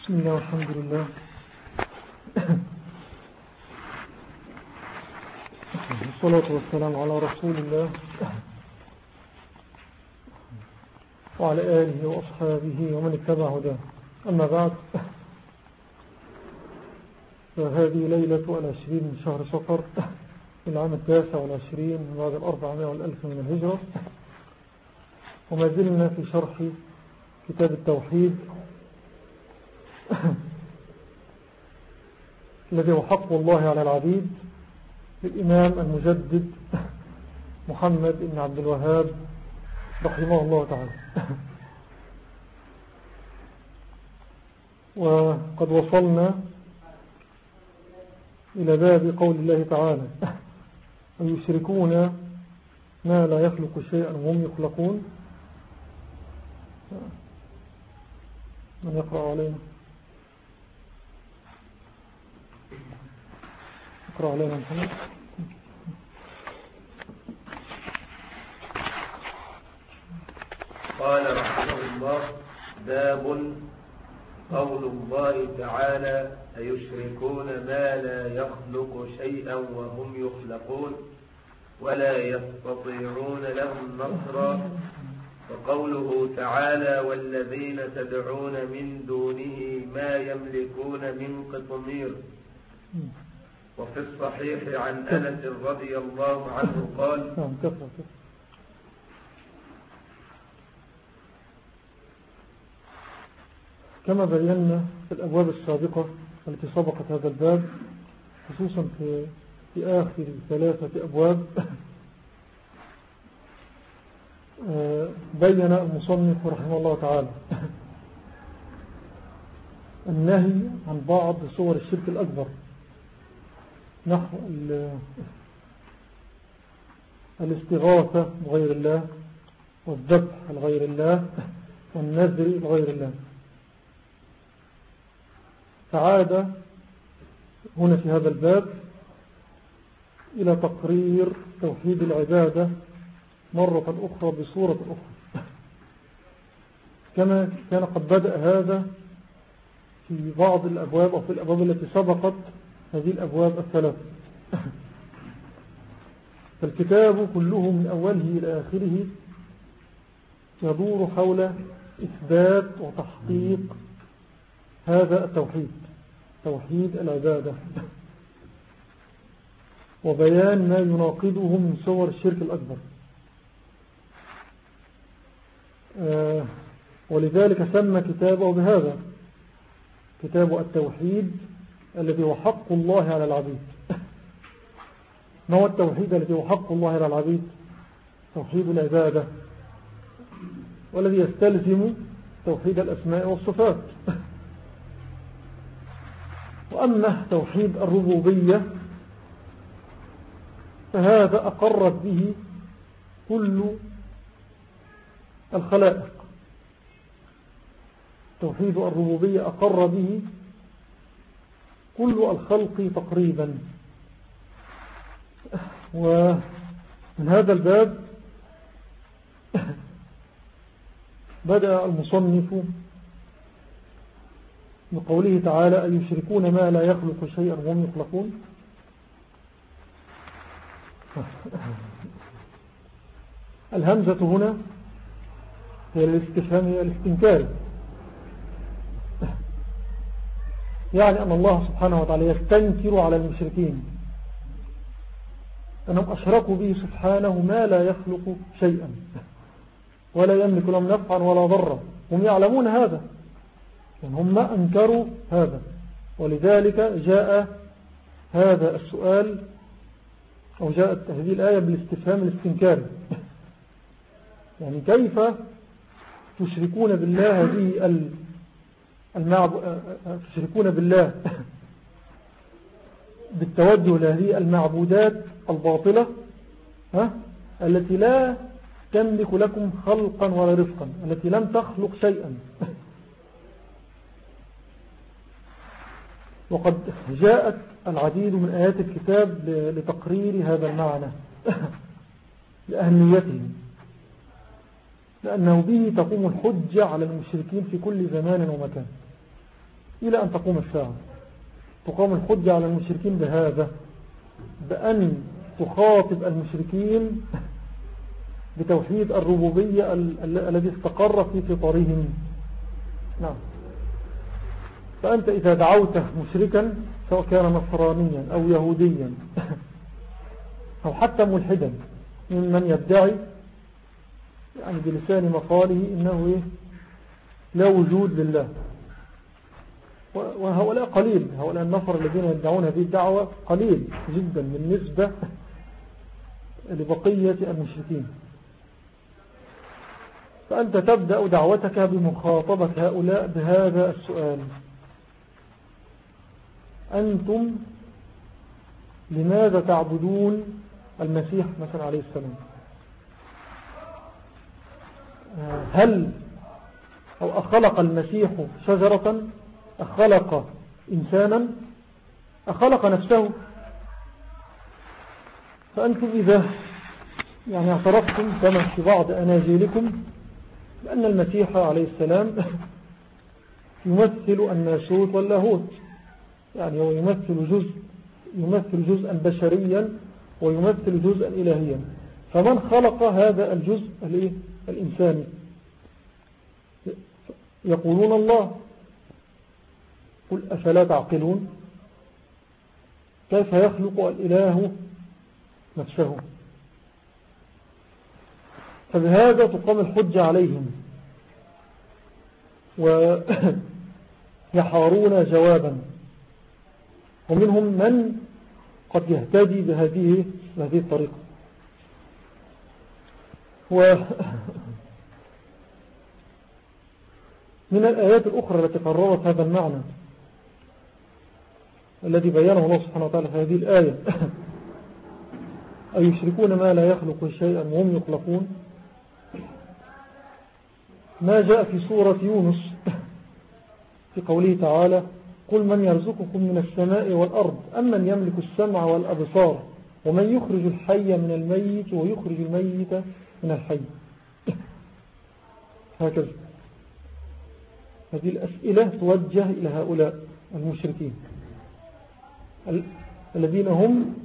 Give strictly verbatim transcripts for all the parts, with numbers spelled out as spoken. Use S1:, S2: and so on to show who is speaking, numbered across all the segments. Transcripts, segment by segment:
S1: بسم الله والحمد لله. والصلاة والسلام على رسول الله وعلى آله وأصحابه ومن اتبع هداه. أما بعد، فهذه ليلة العشرين من شهر صفر من العام التاسع والعشرين من بعد الأربعمائة والألف من الهجرة، وما زلنا في شرح كتاب التوحيد الذي هو حق الله على العبيد للإمام المجدد محمد بن عبد الوهاب رحمه الله تعالى. وقد وصلنا إلى باب قول الله تعالى: ويشركون ما لا يخلق شيئا وهم يخلقون. من يقرأ علينا؟ اقرأ علينا محمد.
S2: قال رحمه الله: باب قول الله تعالى: أيشركون ما لا يخلق شيئا وهم يخلقون ولا يستطيعون لهم نصرا. وقوله تعالى: والذين تدعون من دونه ما يملكون من قطمير. وفي الصحيح عن أنس رضي الله عنه قال:
S1: كما بينا في الأبواب السابقة التي سبقت هذا الباب، خصوصا في, في آخر ثلاثة أبواب، بين المصنف رحمه الله تعالى النهي عن بعض صور الشرك الأكبر، نحو الاستغاثة بغير الله، والذبح لغير الله، والنذر لغير الله. فعاد هنا في هذا الباب إلى تقرير توحيد العبادة مرة أخرى بصورة أخرى، كما كان قد بدأ هذا في بعض الأبواب أو في الأبواب التي سبقت هذه الأبواب الثلاثة. فالكتاب كله من أوله إلى آخره يدور حول إثبات وتحقيق هذا التوحيد، توحيد العبادة، وبيان ما يناقضه من صور الشرك الأكبر. آه ولذلك سمى كتابه بهذا: كتاب التوحيد الذي هو حق الله على العبيد. ما هو التوحيد الذي هو حق الله على العبيد؟ توحيد العبادة، والذي يستلزم توحيد الأسماء والصفات. وأما توحيد الربوبية فهذا أقرت به كل الخلائق. توحيد الربوبية أقر به كل الخلق تقريبا. ومن هذا الباب بدأ المصنف بقوله تعالى: أيشركون ما لا يخلق شيئا وهم يخلقون. الهمزة هنا هي الاستفهام، هي الاستنكار، يعني أن الله سبحانه وتعالى يستنكر على المشركين أنهم أشركوا به سبحانه ما لا يخلق شيئا ولا يملك لهم نفعا ولا ضرا. هم يعلمون هذا، يعني هم أنكروا هذا، ولذلك جاء هذا السؤال أو جاءت هذه الآية بالاستفهام الاستنكاري. يعني كيف تشركون بالله هذه المعب... تشركون بالله بالتوجه لهذه المعبودات الباطلة، ها؟ التي لا تملك لكم خلقا ولا رزقا، التي لم تخلق شيئا. وقد جاءت العديد من آيات الكتاب لتقرير هذا المعنى لأهميته، لأنه به تقوم الحجة على المشركين في كل زمان ومكان. إلى أن تقوم الساعة. تقام الحجة على المشركين بهذا، بأن تخاطب المشركين بتوحيد الربوبية الذي استقر في فطرهم. نعم. فأنت إذا دعوته مشركا سواء كان نصرانيا أو يهوديا أو حتى ملحدا ممن يدعي يعني بلسان مقاله إنه إيه لا وجود لله، وهؤلاء قليل، هؤلاء النصر الذين يدعون هذه الدعوة قليل جدا بالنسبة لبقية المشركين. فأنت تبدأ دعوتك بمخاطبة هؤلاء بهذا السؤال: أنتم لماذا تعبدون المسيح مثلا عليه السلام؟ هل أو أخلق المسيح شجرة؟ أخلق إنسانا؟ أخلق نفسه؟ فأنتم إذا يعني اعترفتم كما في بعض أناجيلكم بأن المسيح عليه السلام يمثل الناسوت واللاهوت، يعني هو يمثل جزء يمثل جزءا بشريا ويمثل جزءا إلهيا، فمن خلق هذا الجزء الإنساني؟ يقولون الله. قل أفلا تعقلون؟ كيف يخلق الإله نفسه؟ فبهذا تقام الحجة عليهم ويحارون جوابا، ومنهم من قد يهتدي بهذه بهذه الطريقة. ومن الآيات الأخرى التي قررت هذا المعنى الذي بيانه الله سبحانه وتعالى في هذه الآية: أيشركون ما لا يخلق شيئا وهم يخلقون، ما جاء في سورة يونس في قوله تعالى: قل من يرزقكم من السماء والأرض أمن يملك السمع والأبصار ومن يخرج الحي من الميت ويخرج الميت من الحي. هكذا هذه الأسئلة توجه إلى هؤلاء المشركين الذين هم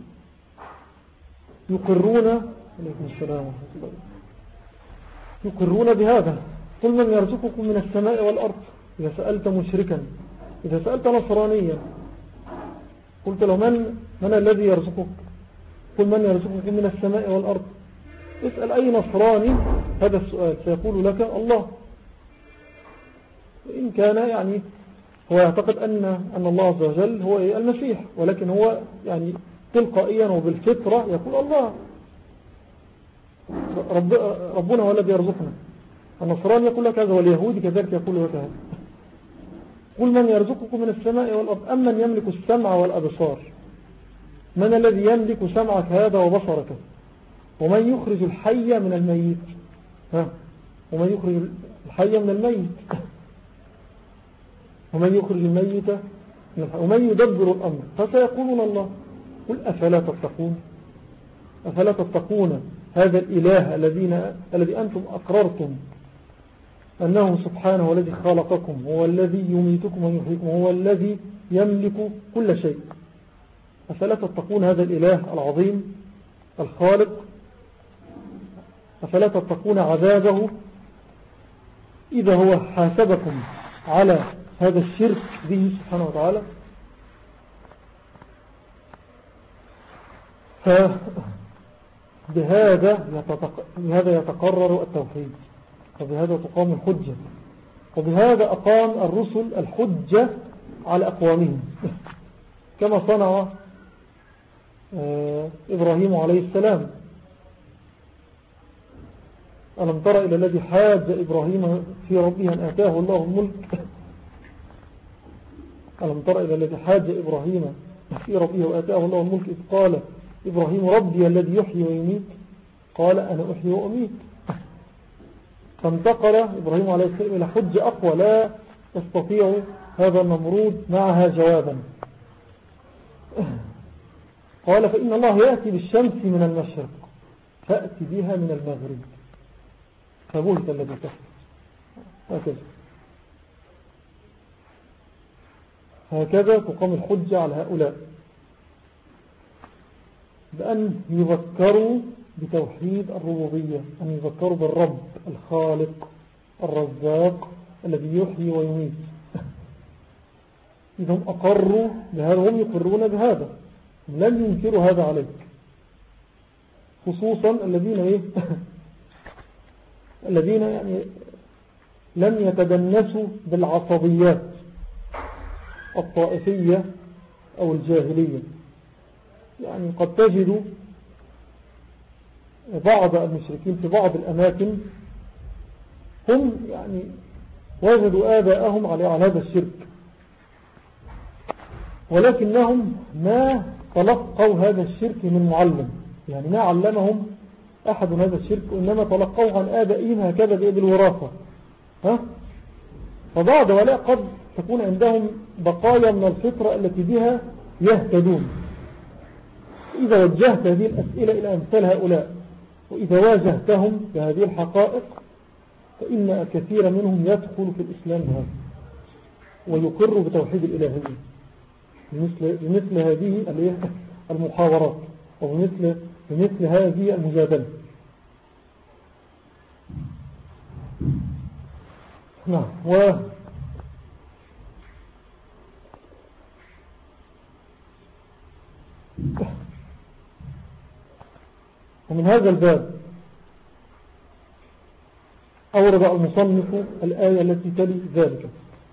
S1: يقرون عليكم السلام ورحمة الله يقرون بهذا. قل من يرزقكم من السماء والأرض. إذا سألت مشركا، إذا سألت نصرانيا قلت له من, من الذي يرزقك؟ قل من يرزقكم من السماء والأرض. اسأل أي نصراني هذا السؤال سيقول لك الله، وإن كان يعني هو يعتقد أن, أن الله عز وجل هو المسيح، ولكن هو يعني تلقائيا وبالفطرة يقول الله، رب ربنا هو الذي يرزقنا. النصراني يقول لك هذا، واليهودي كذلك يقول لك هذا. قل من يرزقكم من السماء والأرض أمن يملك السمع والأبصار. من الذي يملك سمعك هذا وبصرك؟ ومن يخرج الحي من الميت؟ ها؟ ومن يخرج الحي من الميت؟ ومن يخرج الميت من الحي؟ ومن يدبر الأمر؟ فسيقولون الله. قل أفلا تتقون؟ أفلا تتقون هذا الإله الذين الذي أنتم أقررتم أنه سبحانه الذي خلقكم، هو الذي يميتكم ويحييكم، هو الذي يملك كل شيء. أفلا تتقون هذا الإله العظيم الخالق؟ أفلا تتقون عذابه إذا هو حاسبكم على هذا الشرك به سبحانه وتعالى؟ فبهذا بهذا يتقرر التوحيد، وبهذا تقام الحجة، وبهذا أقام الرسل الحجة على أقوامهم كما صنع إبراهيم عليه السلام. ألم تر إلى الذي حاج إبراهيم في ربه أن آتاه الله الملك ألم تر إلى الذي حاج إبراهيم في ربه وآتاه الله الملك إذ قال إبراهيم ربي الذي يحيي ويميت قال أنا أحيي وأميت. فانتقل إبراهيم عليه السلام إلى حجة أقوى لا يستطيع هذا النمرود معها جوابا. قال فإن الله يأتي بالشمس من المشرق فأتي بها من المغرب فبهت الذي كفر. هكذا. هكذا تقام الحجة على هؤلاء بأن يذكروا بتوحيد الربوبية، أن يذكروا بالرب الخالق الرزاق الذي يحيي ويميت. إذا هم أقروا بهذا، هم يقرون بهذا، لم ينكروا هذا عليك، خصوصا الذين إيه الذين يعني لم يتدنسوا بالعصبيات الطائفية أو الجاهلية. يعني قد تجد بعض المشركين في بعض الأماكن هم يعني وجدوا آباءهم على هذا الشرك، ولكنهم ما تلقوا هذا الشرك من معلم، يعني ما علمهم أحد هذا الشرك، إنما تلقوه عن آبائهم هكذا بالوراثة. ها؟ فبعض ولا قد تكون عندهم بقايا من الفطرة التي بها يهتدون. إذا وجهت هذه الأسئلة إلى أمثال هؤلاء، وإذا واجهتهم بهذه الحقائق، فإن كثير منهم يدخل في الإسلام هذا ويقر بتوحيد الإلهية بمثل, بمثل هذه المحاورات وبمثل بمثل هذه المجادلة. نعم. و ومن هذا الباب أورد المصنف الآية التي تلي ذلك.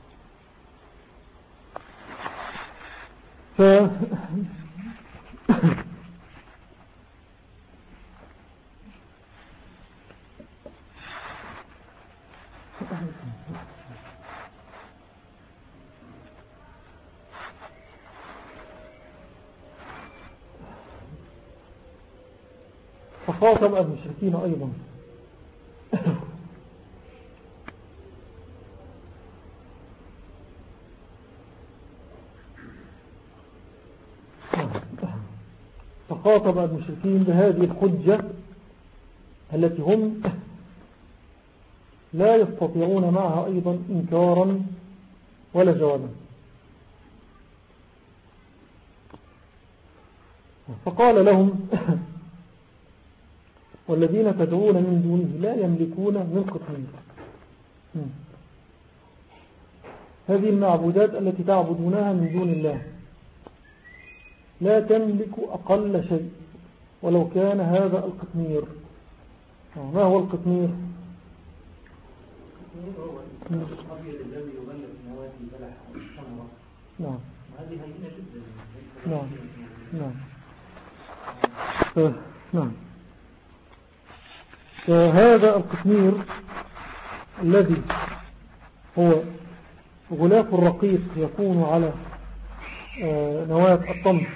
S1: ف فخاطب المشركين أيضا فخاطب المشركين بهذه الحجة التي هم لا يستطيعون معها أيضا إنكارا ولا جوابا. فقال لهم والذين تدعون من دونه لا يملكون من قطمير. هذه المعبودات التي تعبدونها من دون الله لا تملك أقل شيء ولو كان هذا القطمير. ما هو القطمير؟
S3: هو الأبيض الذي يغلب نواه البلح والشمرة.
S1: نعم.
S3: وهذه هينة جدا.
S1: نعم. نعم. آه. نعم. فهذا القطمير الذي هو غلاف الرقيق يكون على نواة الطمر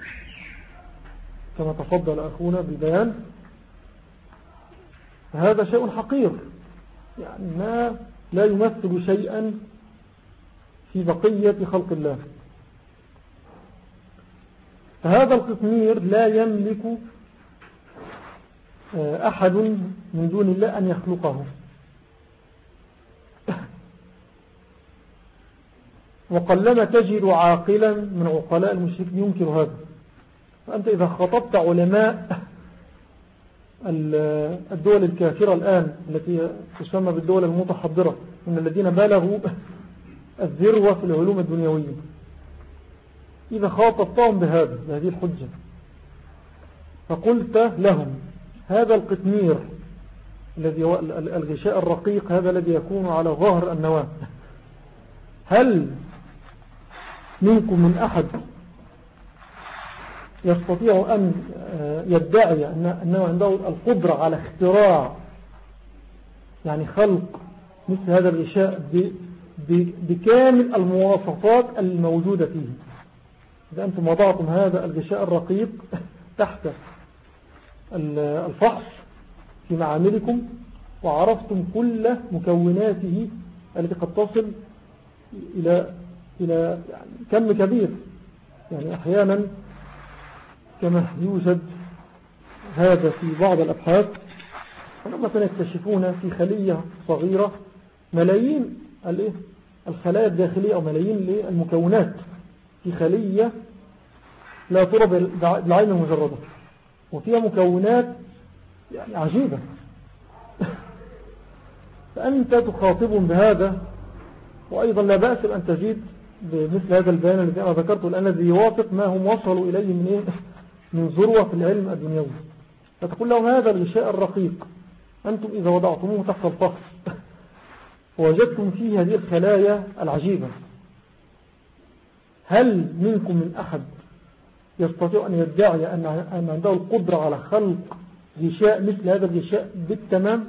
S1: كما تفضل أخونا بالبيان، فهذا شيء حقير، يعني ما لا يمثل شيئا في بقية خلق الله. فهذا القطمير لا يملك أحد من دون الله أن يخلقه، وقلما تجد عاقلا من عقلاء المشركين ينكر هذا. فأنت إذا خطبت علماء الدول الكافرة الآن التي تسمى بالدول المتحضرة من الذين بلغوا الذروة في العلوم الدنيوية، إذا خاطبتهم بهذا بهذه الحجة فقلت لهم هذا القطمير الذي هو الغشاء الرقيق هذا الذي يكون على ظهر النواة، هل منكم من أحد يستطيع أن يدعي أنه عنده القدرة على اختراع يعني خلق مثل هذا الغشاء بكامل المواصفات الموجودة فيه؟ إذا أنتم وضعتم هذا الغشاء الرقيق تحت الفحص في معاملكم وعرفتم كل مكوناته التي قد تصل إلى إلى يعني كم كبير، يعني أحيانا كما يوجد هذا في بعض الأبحاث مثلا يكتشفون في خلية صغيرة ملايين الخلايا الداخلية أو ملايين المكونات في خلية لا ترى بالعين المجردة، وفيها مكونات يعني عجيبة. فأنت تخاطبهم بهذا، وأيضا لا بأس أن تجيد بمثل هذا البيان الذي أنا ذكرته الآن الذي يوافق ما هم وصلوا إليه من إيه؟ من ذروة في العلم الدنيوي. فتقول لهم هذا الغشاء الرقيق أنتم إذا وضعتموه تحت الفخذ ووجدتم فيه هذه الخلايا العجيبة، هل منكم من أحد يستطيع أن يدعي أن عنده القدرة على خلق غشاء مثل هذا الغشاء بالتمام؟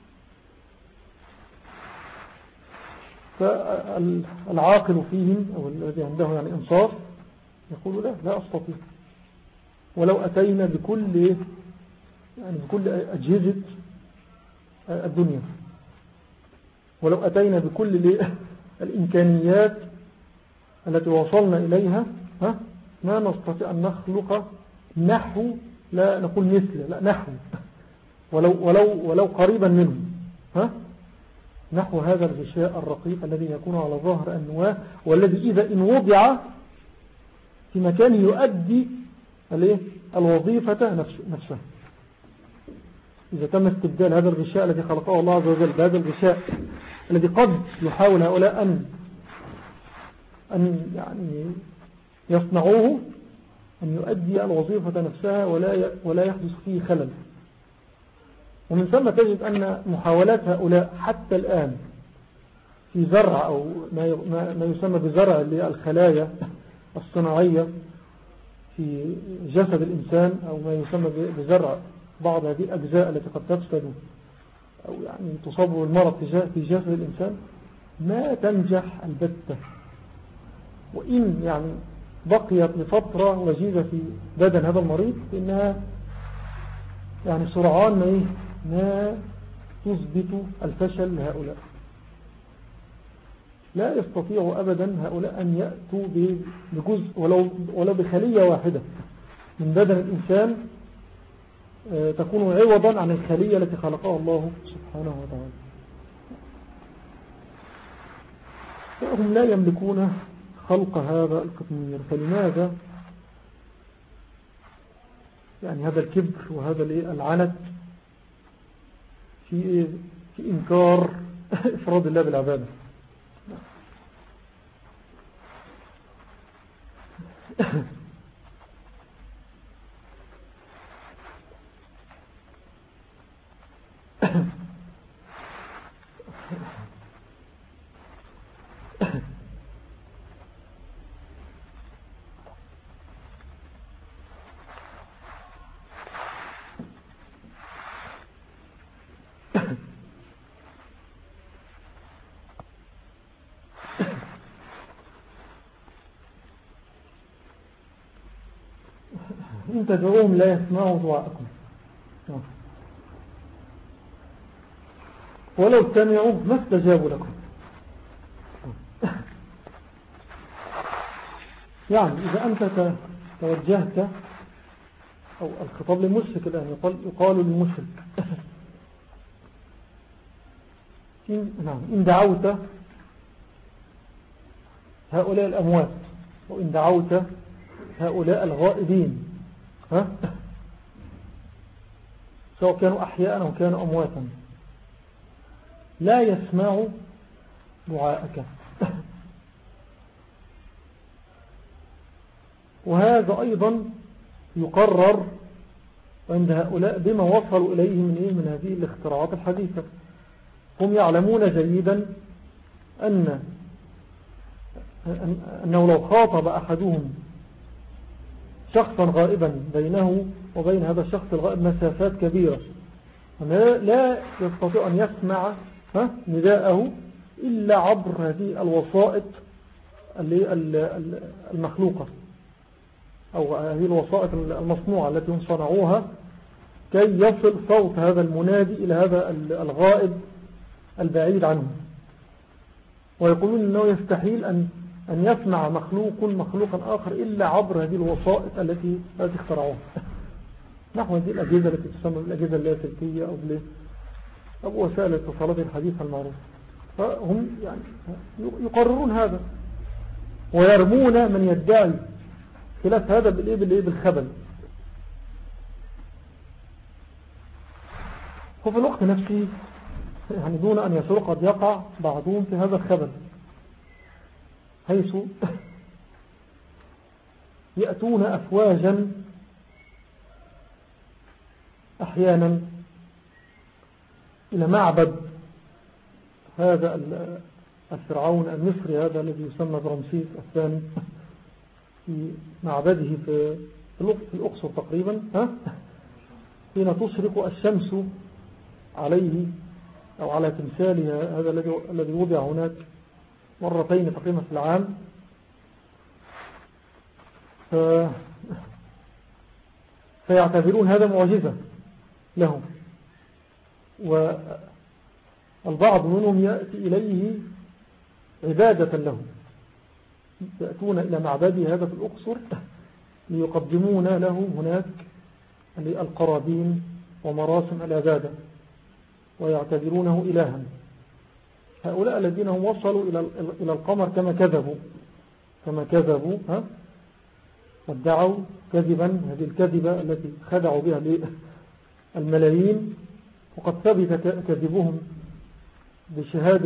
S1: فالعاقل فيهم أو الذي عنده يعني إنصاف يقول لا لا أستطيع، ولو أتينا بكل يعني بكل أجهزة الدنيا، ولو أتينا بكل الإمكانيات التي وصلنا إليها ها ما نستطيع أن نخلق نحو، لا نقول مثل، لا نحو، ولو, ولو, ولو قريبا منه ها نحو هذا الغشاء الرقيق الذي يكون على ظهر النواة، والذي إذا إن وضع في مكان يؤدي الوظيفة نفسها. إذا تم استبدال هذا الغشاء الذي خلقه الله عز وجل بهذا الغشاء الذي قد يحاول هؤلاء أن أن يعني يصنعوه، أن يؤدي الوظيفة نفسها ولا ولا يحدث فيه خلل. ومن ثم تجد أن محاولات هؤلاء حتى الآن في زرع أو ما يسمى بزرع الخلايا الصناعية في جسد الإنسان، أو ما يسمى بزرع بعض هذه الأجزاء التي قد تفسد أو يعني تصاب بالمرض في جسد الإنسان، ما تنجح البتة، وإن يعني بقيت لفترة وجيزة في بدن هذا المريض إنها يعني سرعان ما, ما تثبت الفشل لهؤلاء. لا يستطيع أبدا هؤلاء أن يأتوا بجزء ولو, ولو بخلية واحدة من بدن الإنسان تكون عوضا عن الخلية التي خلقها الله سبحانه وتعالى. فهم لا يملكون خلق هذا القطمير، فلماذا يعني هذا الكبر وهذا العنت في في إنكار إفراد الله بالعبادة؟ إن تدعوهم لا يسمعوا دعاءكم، ولو سمعوا ما استجابوا لكم. يعني إذا أنت توجهت، أو الخطاب للمشرك الآن يقال, يقال للمشرك إن, نعم إن دعوت هؤلاء الأموات، وإن دعوت هؤلاء الغائبين، ها؟ سواء كانوا أحياء أو كانوا أمواتا، لا يسمعوا دعاءك. وهذا أيضا يقرر عند هؤلاء بما وصلوا إليه من, إيه؟ من هذه الاختراعات الحديثة. هم يعلمون جيدا أن أنه لو خاطب أحدهم شخصا غائبا بينه وبين هذا الشخص الغائب مسافات كبيرة، لا يستطيع أن يسمع نداءه إلا عبر هذه الوسائط المخلوقة، أو هذه الوسائط المصنوعة التي هم صنعوها كي يصل صوت هذا المنادي إلى هذا الغائب البعيد عنه. ويقولون أنه يستحيل أن أن يسمع مخلوق مخلوقا آخر إلا عبر هذه الوسائط التي التي اخترعوها، نحو هذه الأجهزة التي تسمى بالأجهزة اللاسلكية أو أو وسائل الاتصالات الحديثة المعروفة. فهم يعني يقررون هذا، ويرمون من يدعي خلاف هذا بالإيه بالإيه بالخبل. وفي الوقت نفسه يعني دون أن يشعر قد يقع بعضهم في هذا الخبل، حيث يأتون أفواجا أحيانا إلى معبد هذا الفرعون المصري هذا الذي يسمى برمسيس الثاني في معبده في في الأقصر تقريبا، ها حين تشرق الشمس عليه أو على تمثاله هذا الذي الذي وضع هناك مرتين تقريبا في العام. ف... فيعتبرون هذا معجزة لهم، والبعض منهم يأتي إليه عبادة له، يأتون إلى معبده هذا في الأقصر ليقدمون له هناك القرابين ومراسم العبادة ويعتبرونه إلها. هؤلاء الذين هم وصلوا إلى القمر كما كذبوا كما كذبوا ها وادعوا كذبا هذه الكذبة التي خدعوا بها الملايين، وقد ثبت كذبهم بشهادة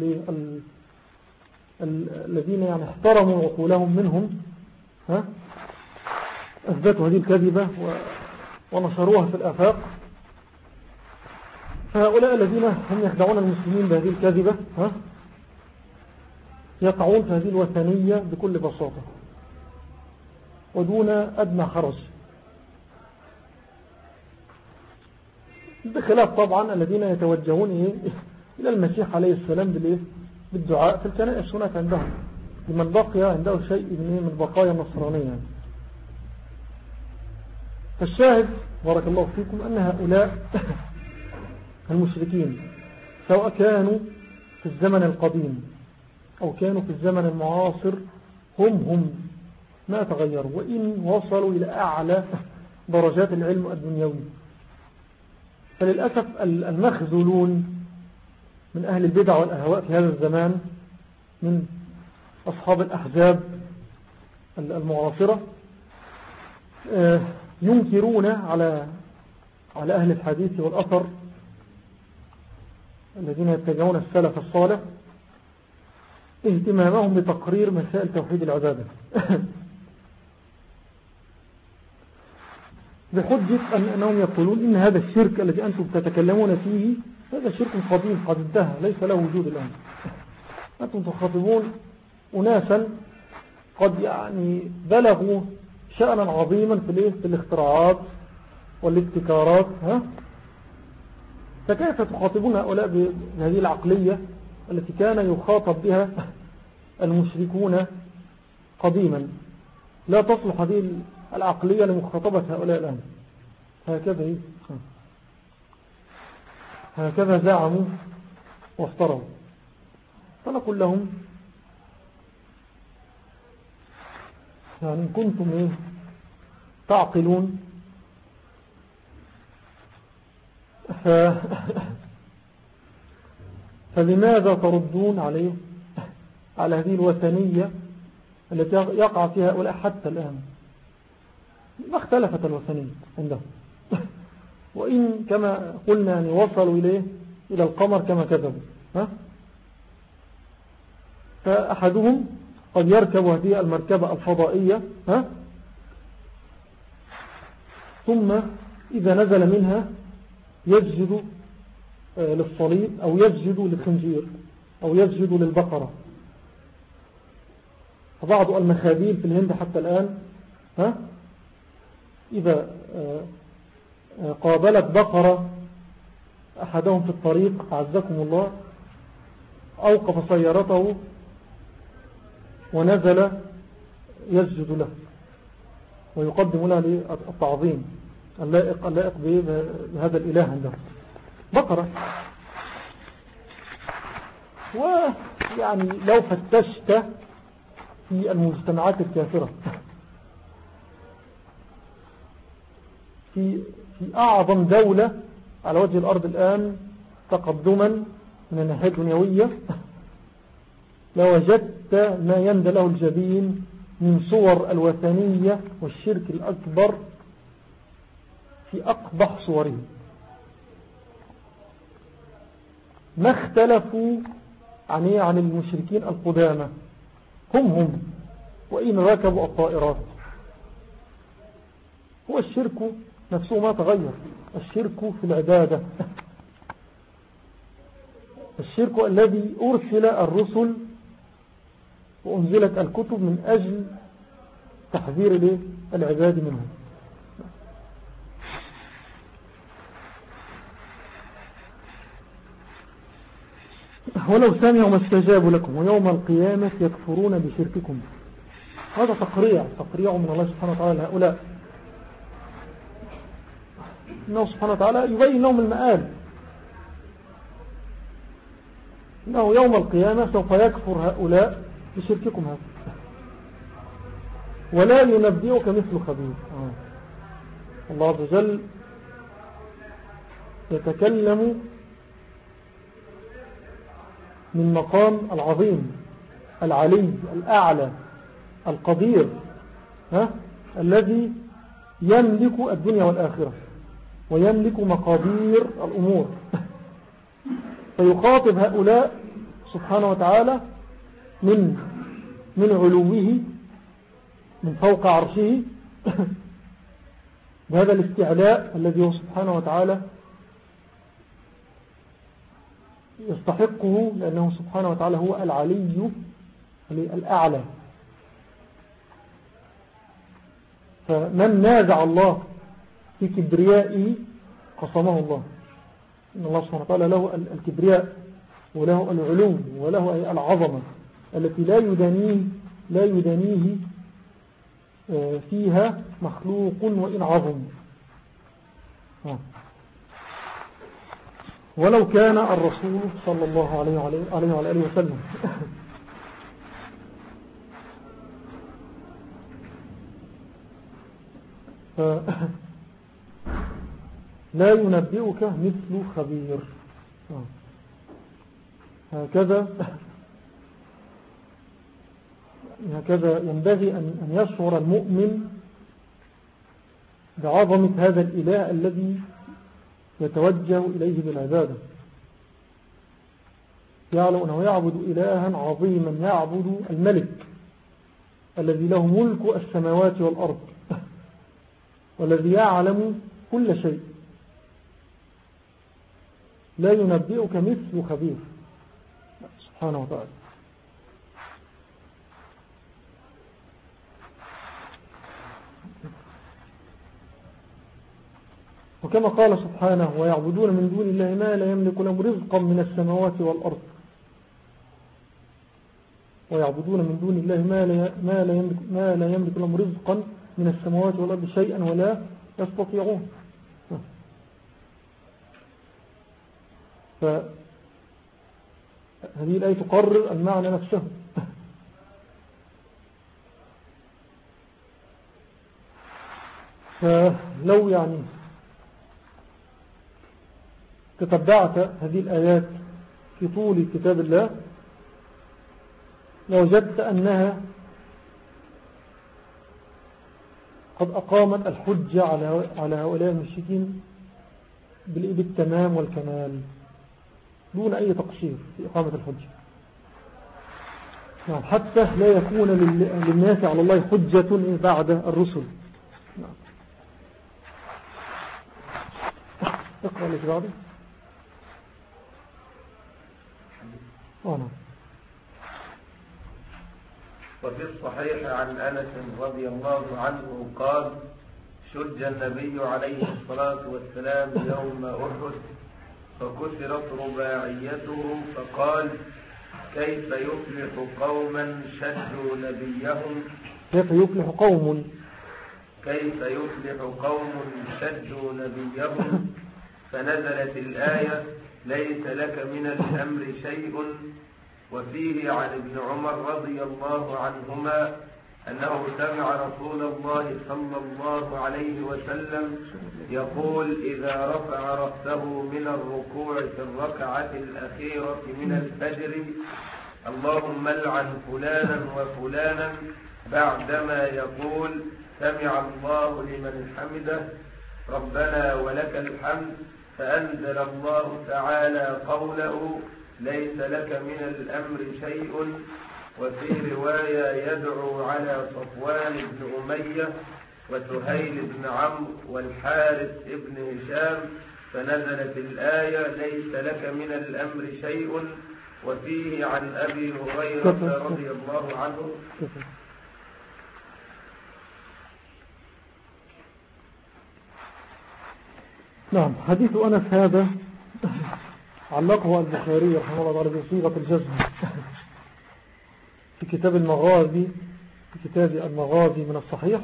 S1: الذين يعني احترموا عقولهم منهم، ها أثبتوا هذه الكذبة ونشروها في الآفاق. فهؤلاء الذين هم يخدعون المسلمين بهذه الكذبة ها يقعون في هذه الوثنية بكل بساطة ودون أدنى حرج، بخلاف طبعا الذين يتوجهون إيه إلى المسيح عليه السلام بالدعاء في الكنائس هناك عندهم، لمن بقي عنده شيء من بقايا النصرانية. فالشاهد بارك الله فيكم أن هؤلاء المشركين سواء كانوا في الزمن القديم أو كانوا في الزمن المعاصر هم هم ما تغيروا، وإن وصلوا إلى أعلى درجات العلم الدنيوي. فللأسف المخذولون من أهل البدع والأهواء في هذا الزمان من أصحاب الأحزاب المعاصرة ينكرون على على أهل الحديث والأثر الذين يتبعون السلف الصالح اهتمامهم بتقرير مسائل توحيد العبادة بحجة أن أنهم يقولون إن هذا الشرك الذي أنتم تتكلمون فيه هذا شرك قديم قد انتهى ليس له وجود الآن. أنتم تخاطبون أناسا قد يعني بلغوا شأنا عظيما في الاختراعات والابتكارات، ها فكيف تخاطبون هؤلاء بهذه العقلية التي كان يخاطب بها المشركون قديما؟ لا تصلح هذه العقلية لمخاطبة هؤلاء الآن. هكذا هكذا زعموا وافتروا. فنقول لهم يعني كنتم إيه تعقلون ف... فلماذا تردون عليه على هذه الوثنية التي يقع فيها هؤلاء حتى الآن؟ ما اختلفت الوثنية عندهم وإن كما قلنا أن وصلوا إليه إلى القمر كما كذبوا، ها؟ فأحدهم قد يركب هذه المركبة الفضائية، ها؟ ثم إذا نزل منها يسجد للصليب أو يسجد للخنزير أو يسجد للبقرة. فبعض المخابيل في الهند حتى الآن، ها؟ إذا قابلت بقرة أحدهم في الطريق عزكم الله أوقف سيارته ونزل يسجد له ويقدم لها التعظيم اللائق, اللائق بهذا الإله عنده بقرة. ويعني لو فتشت في المجتمعات الكافرة في في أعظم دولة على وجه الأرض الآن تقدما من الناحية الدنيوية لوجدت ما يندى له الجبين من صور الوثنية والشرك الأكبر في أقبح صوره. ما اختلفوا عن عن المشركين القدامى، هم هم وإن ركبوا الطائرات. هو الشرك نفسه ما تغير، الشرك في العبادة. الشرك الذي أرسل الرسل وأنزلت الكتب من أجل تحذير العباد منه. ولو سمعوا ما استجابوا لكم ويوم القيامة يكفرون بشرككم. هذا تقريع تقريع من الله سبحانه وتعالى لهؤلاء. إنه سبحانه وتعالى يبين لهم المآل، إنه يوم القيامة سوف يكفر هؤلاء بشرككم هذا، ولا ينبئك مثل خبير. آه. الله عز وجل يتكلم من مقام العظيم العلي الأعلى القدير، ها؟ الذي يملك الدنيا والآخرة ويملك مقادير الأمور. فيخاطب هؤلاء سبحانه وتعالى من من علوه من فوق عرشه بهذا الاستعلاء الذي هو سبحانه وتعالى يستحقه، لأنه سبحانه وتعالى هو العلي الأعلى. فمن نازع الله في كبريائه قصمه الله. إن الله سبحانه وتعالى له الكبرياء وله العلو وله العظمة التي لا يدانيه لا يدانيه فيها مخلوق وإن عظم. ولو كان الرسول صلى الله عليه وعلى آله وسلم لا ينبئك مثل خبير. هكذا هكذا ينبغي أن يشعر المؤمن بعظمة هذا الإله الذي يتوجه إليه بالعبادة، يعلم أنه يعبد إلها عظيما، يعبد الملك الذي له ملك السماوات والأرض والذي يعلم كل شيء. لا ينبئك مثل خبير سبحانه وتعالى. وكما قال سبحانه ويعبدون من دون الله ما لا يملك لهم رزقا من السماوات والأرض. ويعبدون من دون الله ما لا, ما لا, يملك, ما لا يملك لهم رزقا من السماوات والأرض شيئا ولا يستطيعون. فهذه الآية تقرر المعنى نفسه. فلو يعني تتبعت هذه الآيات في طول كتاب الله لوجدت أنها قد أقامت الحجة على هؤلاء المشركين بالتمام والكمال دون أي تقصير في إقامة الحجة. نعم، حتى لا يكون للناس على الله حجة بعد الرسل. نعم. اقرأ لك بعده. آه نعم.
S2: وفي الصحيح عن أنس رضي الله عنه قال: شج النبي عليه الصلاة والسلام يوم أحد فكسرت رباعيته فقال: كيف يفلح قوما شجوا نبيهم
S1: كيف يفلح قوم
S2: كيف يفلح قوم شجوا نبيهم فنزلت الآية: ليس لك من الأمر شيء. وفيه عن ابن عمر رضي الله عنهما أنه سمع رسول الله صلى الله عليه وسلم يقول: إذا رفع رأسه من الركوع في الركعة الأخيرة من الفجر اللهم العن فلانا وفلانا بعدما يقول سمع الله لمن حمده ربنا ولك الحمد، فأنزل الله تعالى قوله ليس لك من الأمر شيء. وفي رواية يدعو على صفوان بن أمية وسهيل بن عمرو والحارث بن هشام، فنزلت الآية ليس لك من الأمر شيء. وفيه عن أبي هريرة رضي الله عنه
S1: نعم. حديث أنس هذا علقه البخاري رحمه الله تعالى بصيغة الجزم في كتاب المغازي في كتاب المغازي من الصحيح.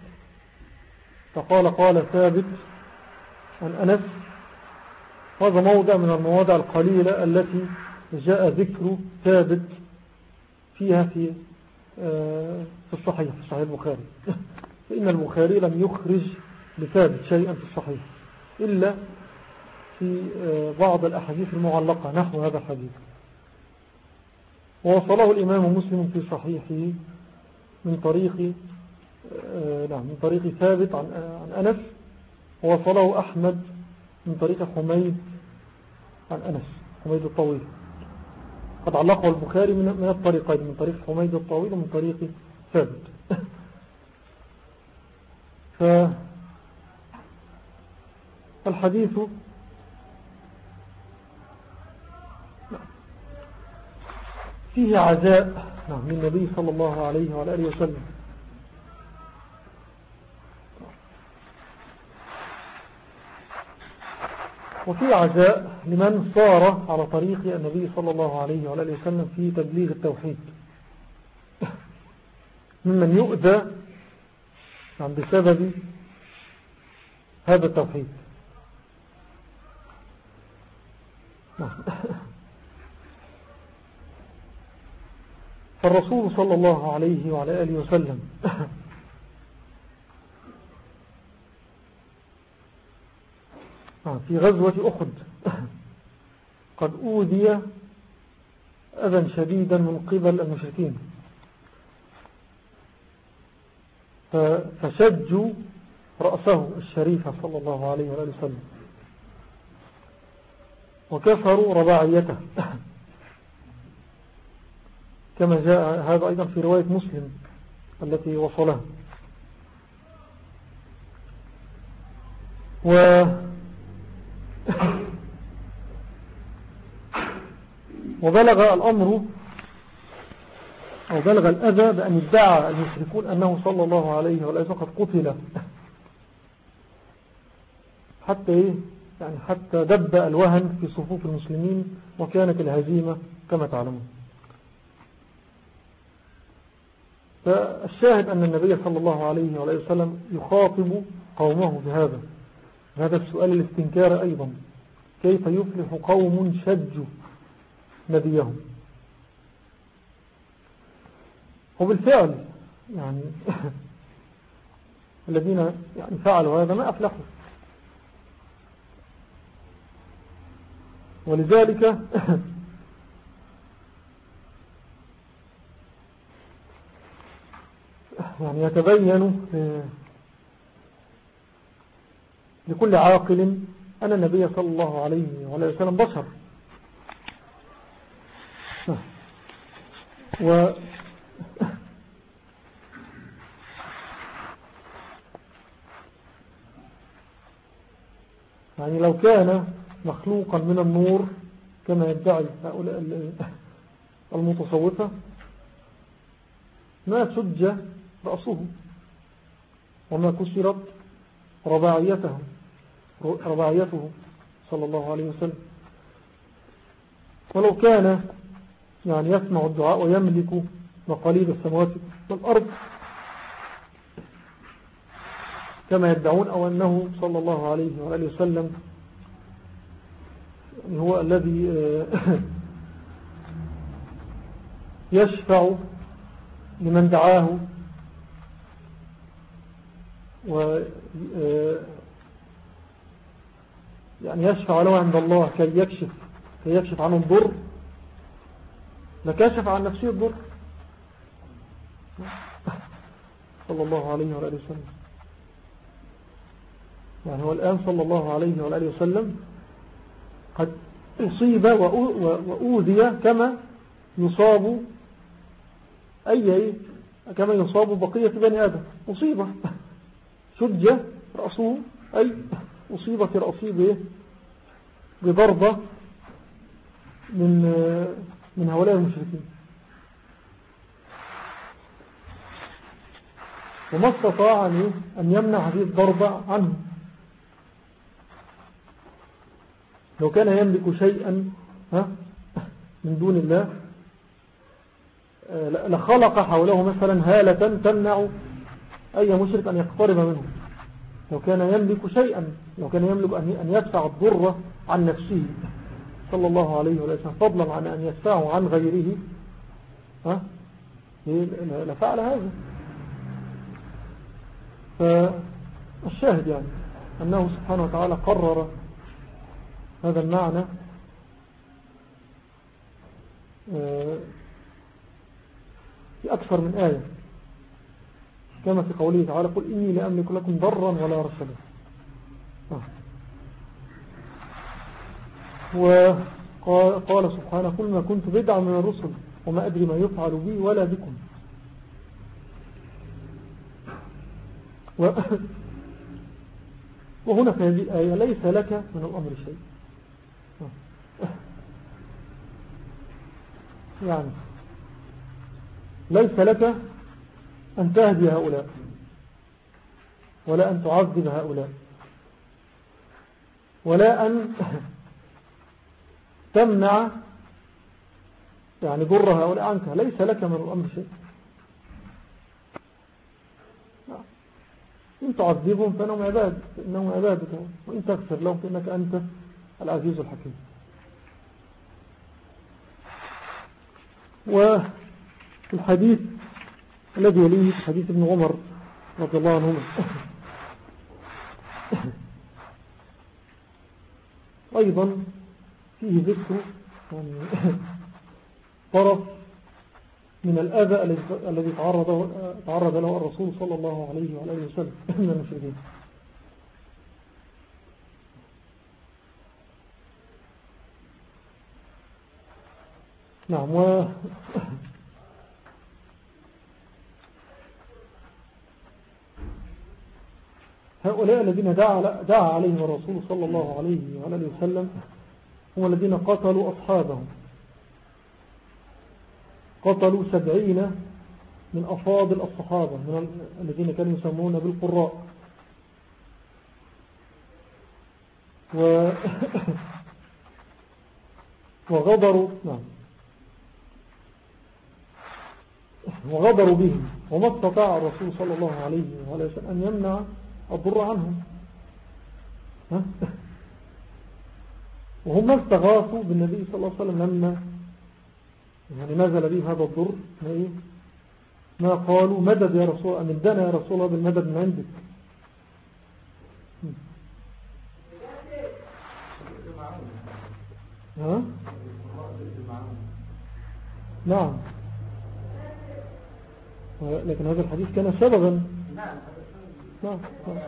S1: فقال قال ثابت عن أنس. هذا موضع من المواضع القليلة التي جاء ذكر ثابت فيها في في الصحيح في صحيح البخاري. فإن البخاري لم يخرج لثابت شيئا في الصحيح إلا في بعض الأحاديث المعلقة نحو هذا الحديث. ووصله الإمام مسلم في صحيحه من طريق نعم من طريق ثابت عن عن أنس. ووصله أحمد من طريق حميد عن أنس، حميد الطويل. قد علقه البخاري من من الطريقين، من طريق حميد الطويل ومن طريق ثابت. فالحديث فيه عزاء نعم من النبي صلى الله عليه وعلى آله وسلم. وفي عزاء لمن صار على طريق النبي صلى الله عليه وعلى آله وسلم في تبليغ التوحيد، ممن يؤذى نعم بسبب هذا التوحيد. فالرسول صلى الله عليه وعلى آله وسلم في غزوة أحد قد أوذي أذى شديدا من قبل المشركين، فشجوا رأسه الشريفة صلى الله عليه وآله وسلم وكسروا رباعيته، كما جاء هذا أيضا في رواية مسلم التي وصلها. و وبلغ الأمر أو بلغ الأذى بأن ادعى المشركون أنه صلى الله عليه وآله قد قتل، حتى إيه يعني حتى دب الوهن في صفوف المسلمين وكانت الهزيمة كما تعلمون. فالشاهد أن النبي صلى الله عليه وآله وسلم يخاطب قومه بهذا هذا السؤال الاستنكار أيضا: كيف يفلح قوم شجوا نبيهم؟ وبالفعل يعني الذين يعني فعلوا هذا ما أفلحوا. ولذلك يعني يتبين لكل عاقل أن النبي صلى الله عليه وسلم بشر، و يعني لو كان مخلوقا من النور كما يدعي هؤلاء المتصوفة ما سج رأسه وما كسرت رباعيته رباعيته صلى الله عليه وسلم. ولو كان يعني يسمع الدعاء ويملك مقاليد السماوات والأرض كما يدعون، أو أنه صلى الله عليه وآله وسلم هو الذي يشفع لمن دعاه و يعني يشفع له عند الله كي يكشف كي يكشف عنه الضر، لكشف عن نفسه الضر صلى الله عليه وآله وسلم. يعني هو الآن صلى الله عليه وآله وسلم قد أصيب وأوذي كما يصاب أي كما يصاب بقية بني آدم. أصيب شج رأسه أي أصيبت رأسه بضربة من من هؤلاء المشركين، وما استطاع أن يمنع هذه الضربة عنه. لو كان يملك شيئا من دون الله لخلق حوله مثلا هالة تمنع أي مشرك أن يقترب منه. لو كان يملك شيئا، لو كان يملك أن يدفع الضر عن نفسه صلى الله عليه وسلم فضلا عن أن يدفعه عن غيره لفعل هذا. فالشاهد يعني أنه سبحانه وتعالى قرر هذا المعنى في أكثر من آية، كما في قوله تعالى قل إني لا أملك لكم ضرا ولا رشدا. وقال سبحانه قل ما كنت بدعا من الرسل وما أدري ما يفعل بي ولا بكم. وهنا في هذه الآية ليس لك من الأمر شيء. يعني ليس لك أن تهدي هؤلاء ولا أن تعذب هؤلاء ولا أن تمنع يعني ضر هؤلاء عنك. ليس لك من الأمر شيء. إن تعذبهم فإنهم عباد إنهم عبادك، وإن تغفر لهم فإنك أنت العزيز الحكيم. والحديث الذي يليه حديث ابن عمر رضي الله عنهما أيضا فيه ذكر يعني طرف من الأذى الذي تعرض تعرض له الرسول صلى الله عليه وآله وسلم من المشركين. نعم. و هؤلاء الذين دعا, دعا عليهم الرسول صلى الله عليه وآله وسلم هم الذين قتلوا أصحابهم، قتلوا سبعين من أفاضل الصحابة من الذين كانوا يسمون بالقراء. و وغدروا نعم وغدروا بهم، وما استطاع الرسول صلى الله عليه وسلم أن يمنع الضر عنهم. وهم ما استغاثوا بالنبي صلى الله عليه وسلم لما يعني نزل بهم هذا الضر، ما قالوا مدد يا رسول الله، أمدنا يا رسول الله بالمدد من عندك. ها؟ نعم. لكن هذا الحديث كان سببا. نعم.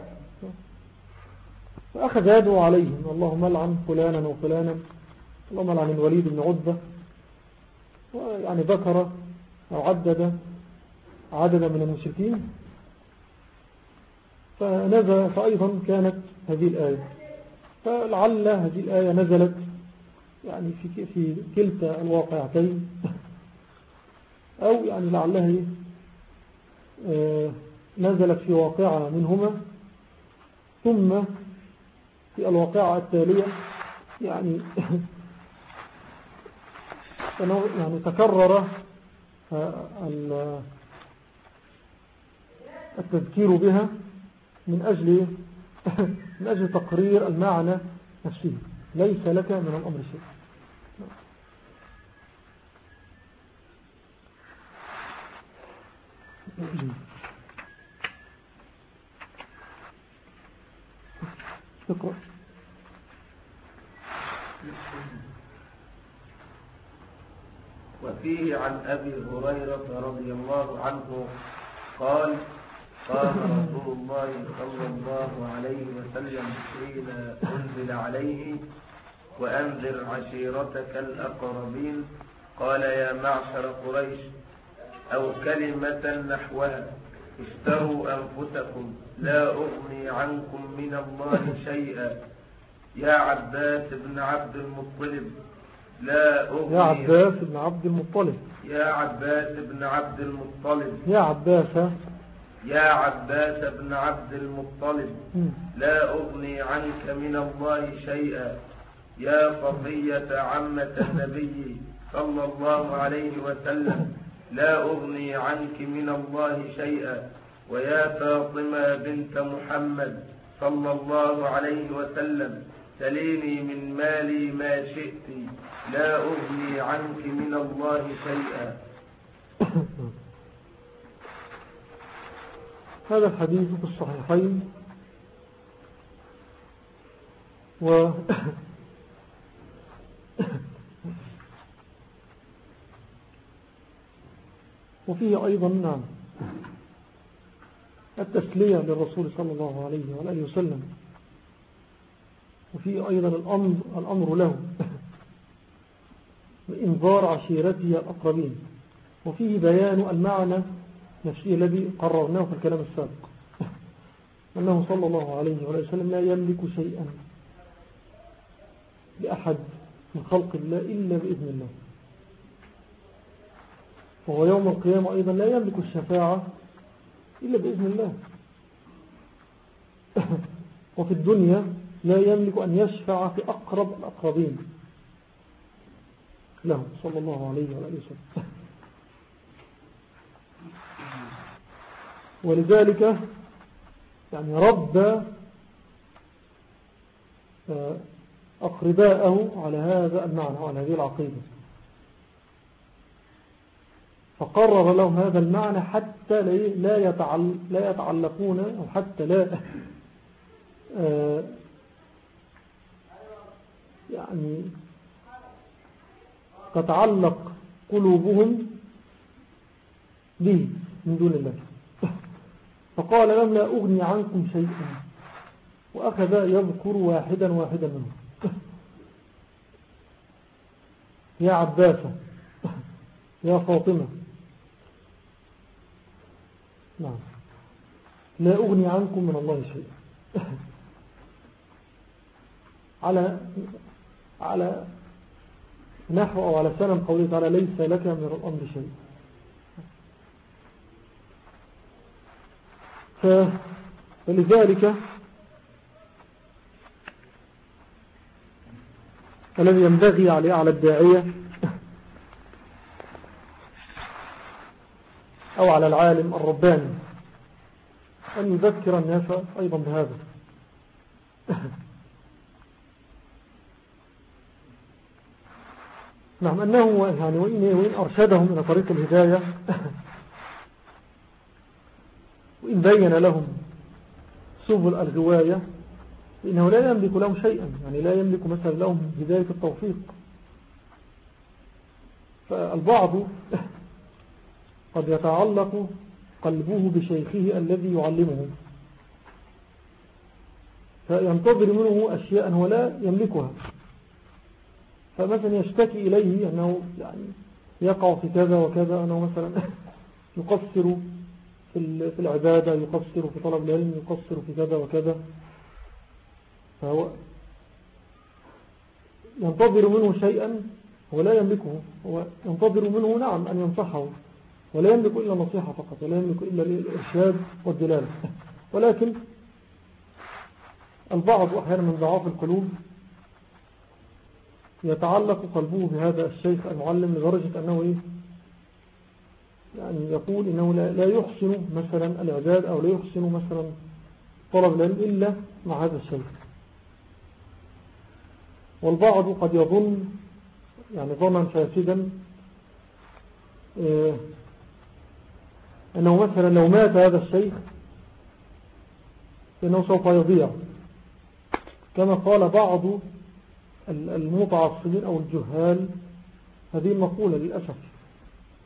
S1: فأخذ يدعو عليهم اللهم لعن فلانا وفلانا، اللهم لعن الوليد بن عتبة، ويعني ذكر أو عدد عددا من المشركين. فنزل فأيضا كانت هذه الآية، فلعل هذه الآية نزلت يعني في في كلتا الواقعتين، أو يعني لعلها نزلت في واقعة منهما ثم في الواقعة التالية يعني يعني تكرر التذكير بها من أجل من أجل تقرير المعنى نفسه. ليس لك من الأمر شيء. تقرأ.
S2: وفيه عن أبي هريرة رضي الله عنه قال قال رسول الله صلى الله عليه وسلم حين أنزل عليه وأنذر عشيرتك الأقربين قال يا معشر قريش أو كلمة نحوها اشتروا أنفسكم لا أغني عنكم من الله شيئا يا عباس بن عبد المطلب لا أغني
S1: يا عباس بن عبد المطلب
S2: يا عباس بن عبد المطلب
S1: يا عباس
S2: يا عباس بن عبد المطلب لا أغني عنك من الله شيئا يا صفية عمة النبي صلى الله عليه وسلم لا أغني عنك من الله شيئا ويا فاطمة بنت محمد صلى الله عليه وسلم سليني من مالي ما شئت لا أغني عنك من الله شيئا.
S1: هذا الحديث في الصحيحين و وفيه أيضا نعم التسلية للرسول صلى الله عليه وآله وسلم وفيه أيضا الأمر, الأمر له بإنذار عشيرته الأقربين وفيه بيان المعنى نفسه الذي قررناه في الكلام السابق أنه صلى الله عليه وآله وسلم لا يملك شيئا لأحد من خلق الله إلا بإذن الله وهو يوم القيامة أيضا لا يملك الشفاعة إلا بإذن الله وفي الدنيا لا يملك أن يشفع في أقرب الأقربين له صلى الله عليه وآله وسلم ولذلك يعني رد أقرباءه على هذا المعنى وعلى هذه العقيدة فقرر لهم هذا المعنى حتى لا لا يتعلقون أو حتى لا يعني تتعلق قلوبهم به من دون الله فقال لهم لا أغني عنكم شيئا وأخذ يذكر واحدا واحدا منهم يا عباسة يا فاطمة نعم لا أغني عنكم من الله شيئا على على نحو أو على سنة قوله تعالى ليس لك من الأمر شيء فلذلك الذي ينبغي عليه على الداعية أو على العالم الرباني أن يذكر الناس أيضا بهذا نعم أنه يعني وإن أرشدهم إلى طريق الهداية وإن بين لهم سبل الغواية إنه لا يملك لهم شيئا يعني لا يملك مثلا لهم هداية التوفيق فالبعض قد يتعلق قلبه بشيخه الذي يعلمه فينتظر منه أشياء هو لا يملكها فمثلا يشتكي إليه أنه يعني يقع في كذا وكذا أنه مثلا يقصر في العبادة يقصر في طلب العلم يقصر في كذا وكذا فهو ينتظر منه شيئا هو لا يملكه هو ينتظر منه نعم أن ينصحه ولا يملك إلا النصيحة فقط ولا يملك إلا الإرشاد والدلالة ولكن البعض أحيانا من ضعاف القلوب يتعلق قلبه بهذا الشيخ المعلم لدرجة أنه إيه يعني يقول إنه لا يحسن مثلا العباد أو لا يحسن مثلا طلب العلم إلا مع هذا الشيخ والبعض قد يظن يعني ظنا فاسدا إيه أنه مثلا لو مات هذا الشيخ فإنه سوف يضيع كما قال بعض المتعصبين أو الجهال هذه المقولة للأسف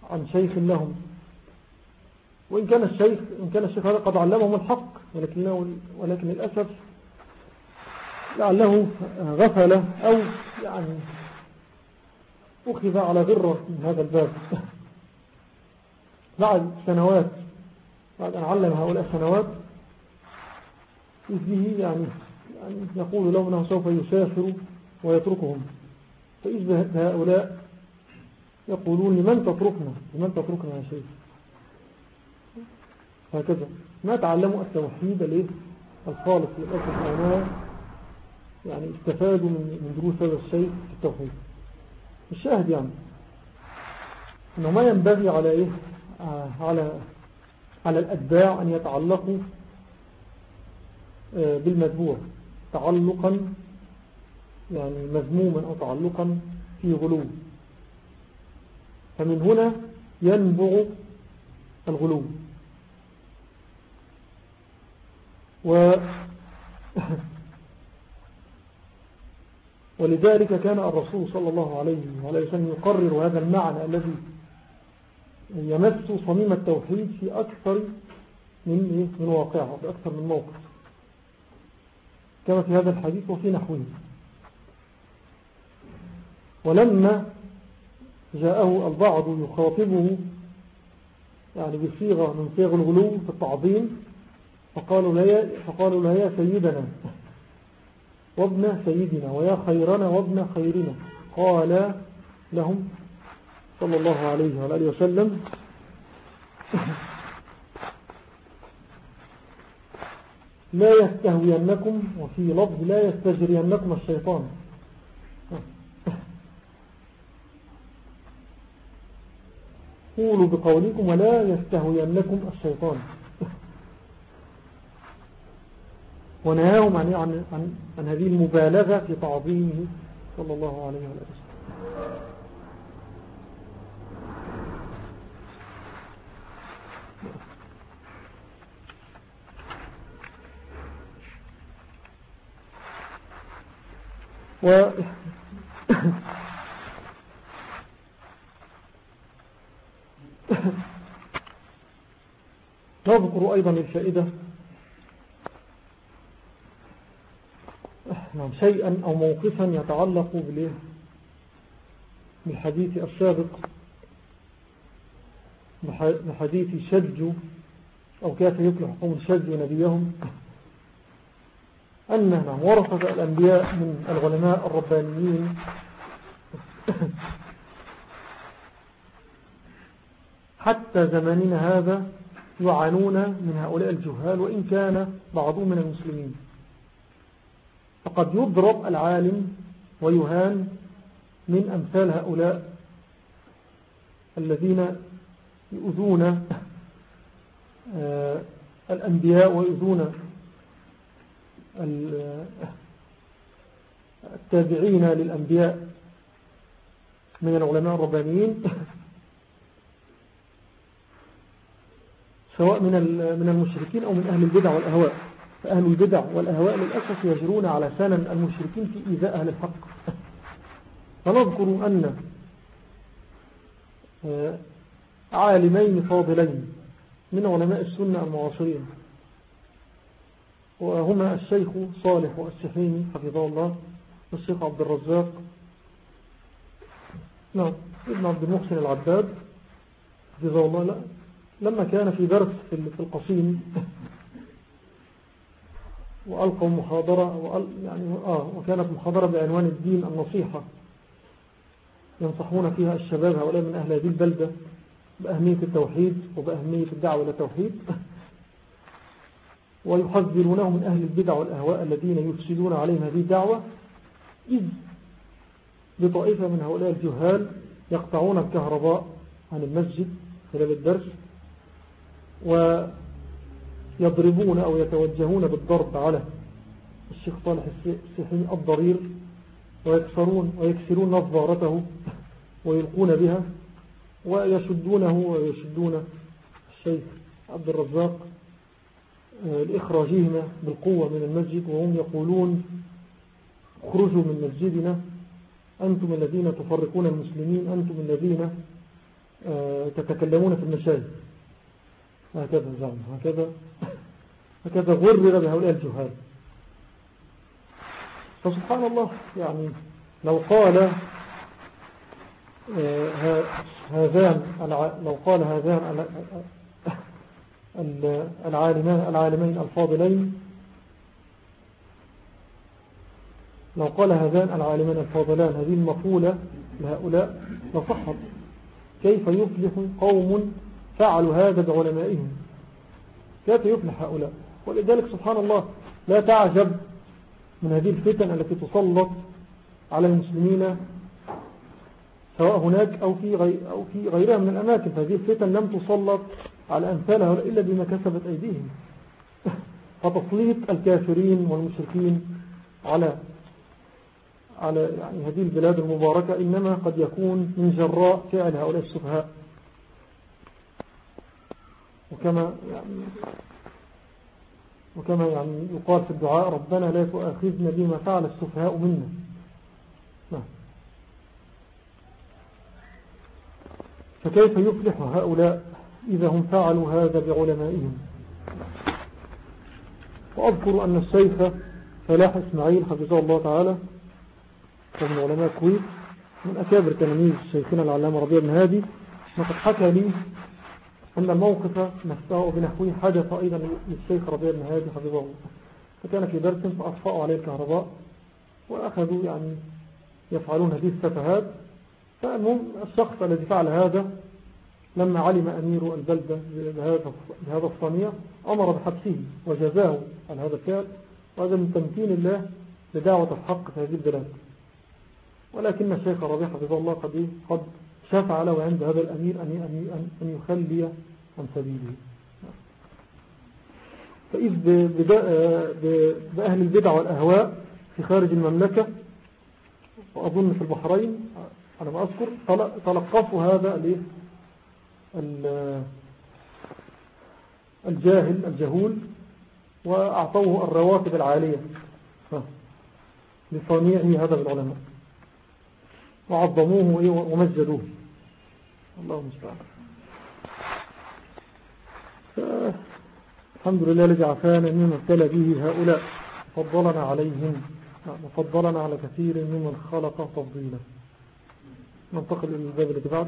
S1: عن شيخ لهم، وإن كان الشيخ إن كان الشيخ هذا قد علمهم الحق، ولكن, ولكن للأسف لعله غفل أو يعني أخذ على غرة من هذا الباب بعد سنوات، بعد أن علم هؤلاء السنوات، إذ به يعني, يعني يقول لهم أنه سوف يسافر ويتركهم، فإذ بهؤلاء يقولون لمن تتركنا لمن تتركنا يا شيخ. هكذا ما تعلموا التوحيد ليه الخالص للأسف، أنه يعني استفادوا من دروس هذا الشيء في التوحيد. الشاهد يعني أنه ما ينبغي على إيه على على الأتباع أن يتعلقوا بالمتبوع تعلقا يعني مذموما أو تعلقا في غلو، فمن هنا ينبع الغلو. و ولذلك كان الرسول صلى الله عليه وسلم يقرر هذا المعنى الذي يمس صميم التوحيد في أكثر من من واقعه، في أكثر من موقف، كما في هذا الحديث وفي نحوه. ولما جاءه البعض يخاطبه يعني بصيغة من صيغ الغلو في التعظيم، فقالوا له فقالوا له يا سيدنا وابن سيدنا ويا خيرنا وابن خيرنا، قال لهم صلى الله عليه وآله وسلم لا يستهوينكم، وفي لفظ لا يستجرينكم الشيطان. قولوا بقولكم ولا يستهوينكم الشيطان. ونهاهم عن, عن, عن, عن هذه المبالغة في تعظيمه صلى الله عليه وسلم. و نذكر أيضا الفائدة شيئا أو موقفا يتعلق بالحديث السابق، بحديث شج أو كيف يفلح قوم شجوا نبيهم، أننا ورثة الأنبياء من العلماء الربانيين حتى زماننا هذا يعانون من هؤلاء الجهال، وإن كان بعضهم من المسلمين. فقد يضرب العالم ويهان من أمثال هؤلاء الذين يؤذون الأنبياء ويؤذون التابعين للأنبياء من العلماء الربانيين، سواء من من المشركين أو من أهل البدع والأهواء. فأهل البدع والأهواء للأسف يجرون على سنن المشركين في إيذاء أهل الحق. فنذكر أن عالمين فاضلين من علماء السنة المعاصرين، وهما الشيخ صالح والسحيمي حفظه الله والشيخ عبد الرزاق نعم ابن عبد المحسن العباد حفظه الله، لا لما كان في درس في القصيم وألقوا محاضرة يعني آه وكانت محاضرة بعنوان الدين النصيحة، ينصحون فيها الشباب هؤلاء من أهل هذه البلدة بأهمية التوحيد وبأهمية الدعوة إلى التوحيد، ويحذرونه من أهل البدع والأهواء الذين يفسدون عليهم هذه الدعوة، إذ بطائفة من هؤلاء الجهال يقطعون الكهرباء عن المسجد خلال الدرس، ويضربون أو يتوجهون بالضرب على الشيخ صالح السحيمي الضرير، ويكسرون ويكسرون نظارته ويلقون بها، ويشدونه ويشدون الشيخ عبد الرزاق لإخراجهما بالقوة من المسجد، وهم يقولون اخرجوا من مسجدنا، أنتم الذين تفرقون المسلمين، أنتم الذين تتكلمون في المشايخ، هكذا زعم، هكذا هكذا غرر بهؤلاء الجهال. فسبحان الله، يعني لو قال هذان لو قال هذان العالمان العالمين الفاضلين لو قال هذان العالمان الفاضلان هذه المقولة لهؤلاء لصحت. كيف يفلح قوم فعلوا هذا بعلمائهم؟ كيف يفلح هؤلاء؟ ولذلك سبحان الله لا تعجب من هذه الفتن التي تسلط على المسلمين سواء هناك أو في, غير أو في غيرها من الأماكن. فهذه الفتن لم تسلط على أمثالها إلا بما كسبت أيديهم. فتسليط الكافرين والمشركين على على يعني هذه البلاد المباركة إنما قد يكون من جراء فعل هؤلاء السفهاء. وكما يعني وكما يعني يقال في الدعاء: ربنا لا تؤاخذنا بما فعل السفهاء منا. فكيف يفلح هؤلاء إذا هم فعلوا هذا بعلمائهم؟ وأذكر أن الشيخ فلاح إسماعيل حفظه الله تعالى ومن علماء الكويت من أكابر تلاميذ شيخنا العلامة ربيع بن هادي، وقد حكى لي أن الموقف نفسه بنحوه حدث أيضا للشيخ ربيع بن هادي حفظه الله. فكان في درس فأطفأوا عليه الكهرباء وأخذوا يعني يفعلون هذه السفهات. فالمهم الشخص الذي فعل هذا لما علم أمير البلدة بهذا الصنيع أمر بحبسه وجزاه عن هذا الفعل، وهذا من تمكين الله لدعوة الحق في هذه البلاد. ولكن الشيخ الربيع حفظه الله قد قد شفع له عند هذا الأمير أن أن يخلي عن سبيله. فإذ بأهل البدع والأهواء في خارج المملكة، وأظن في البحرين على ما أذكر، تلقفوا هذا الجاهل الجهول وأعطوه الرواتب العالية لصنيعه هذا بالعلماء، وعظموه ومجدوه. الله المستعان. الحمد لله الذي عافانا مما ابتلى به هؤلاء، فضلنا عليهم وفضلنا على كثير ممن خلق تفضيلا. ننتقل إلى الباب الذي بعده.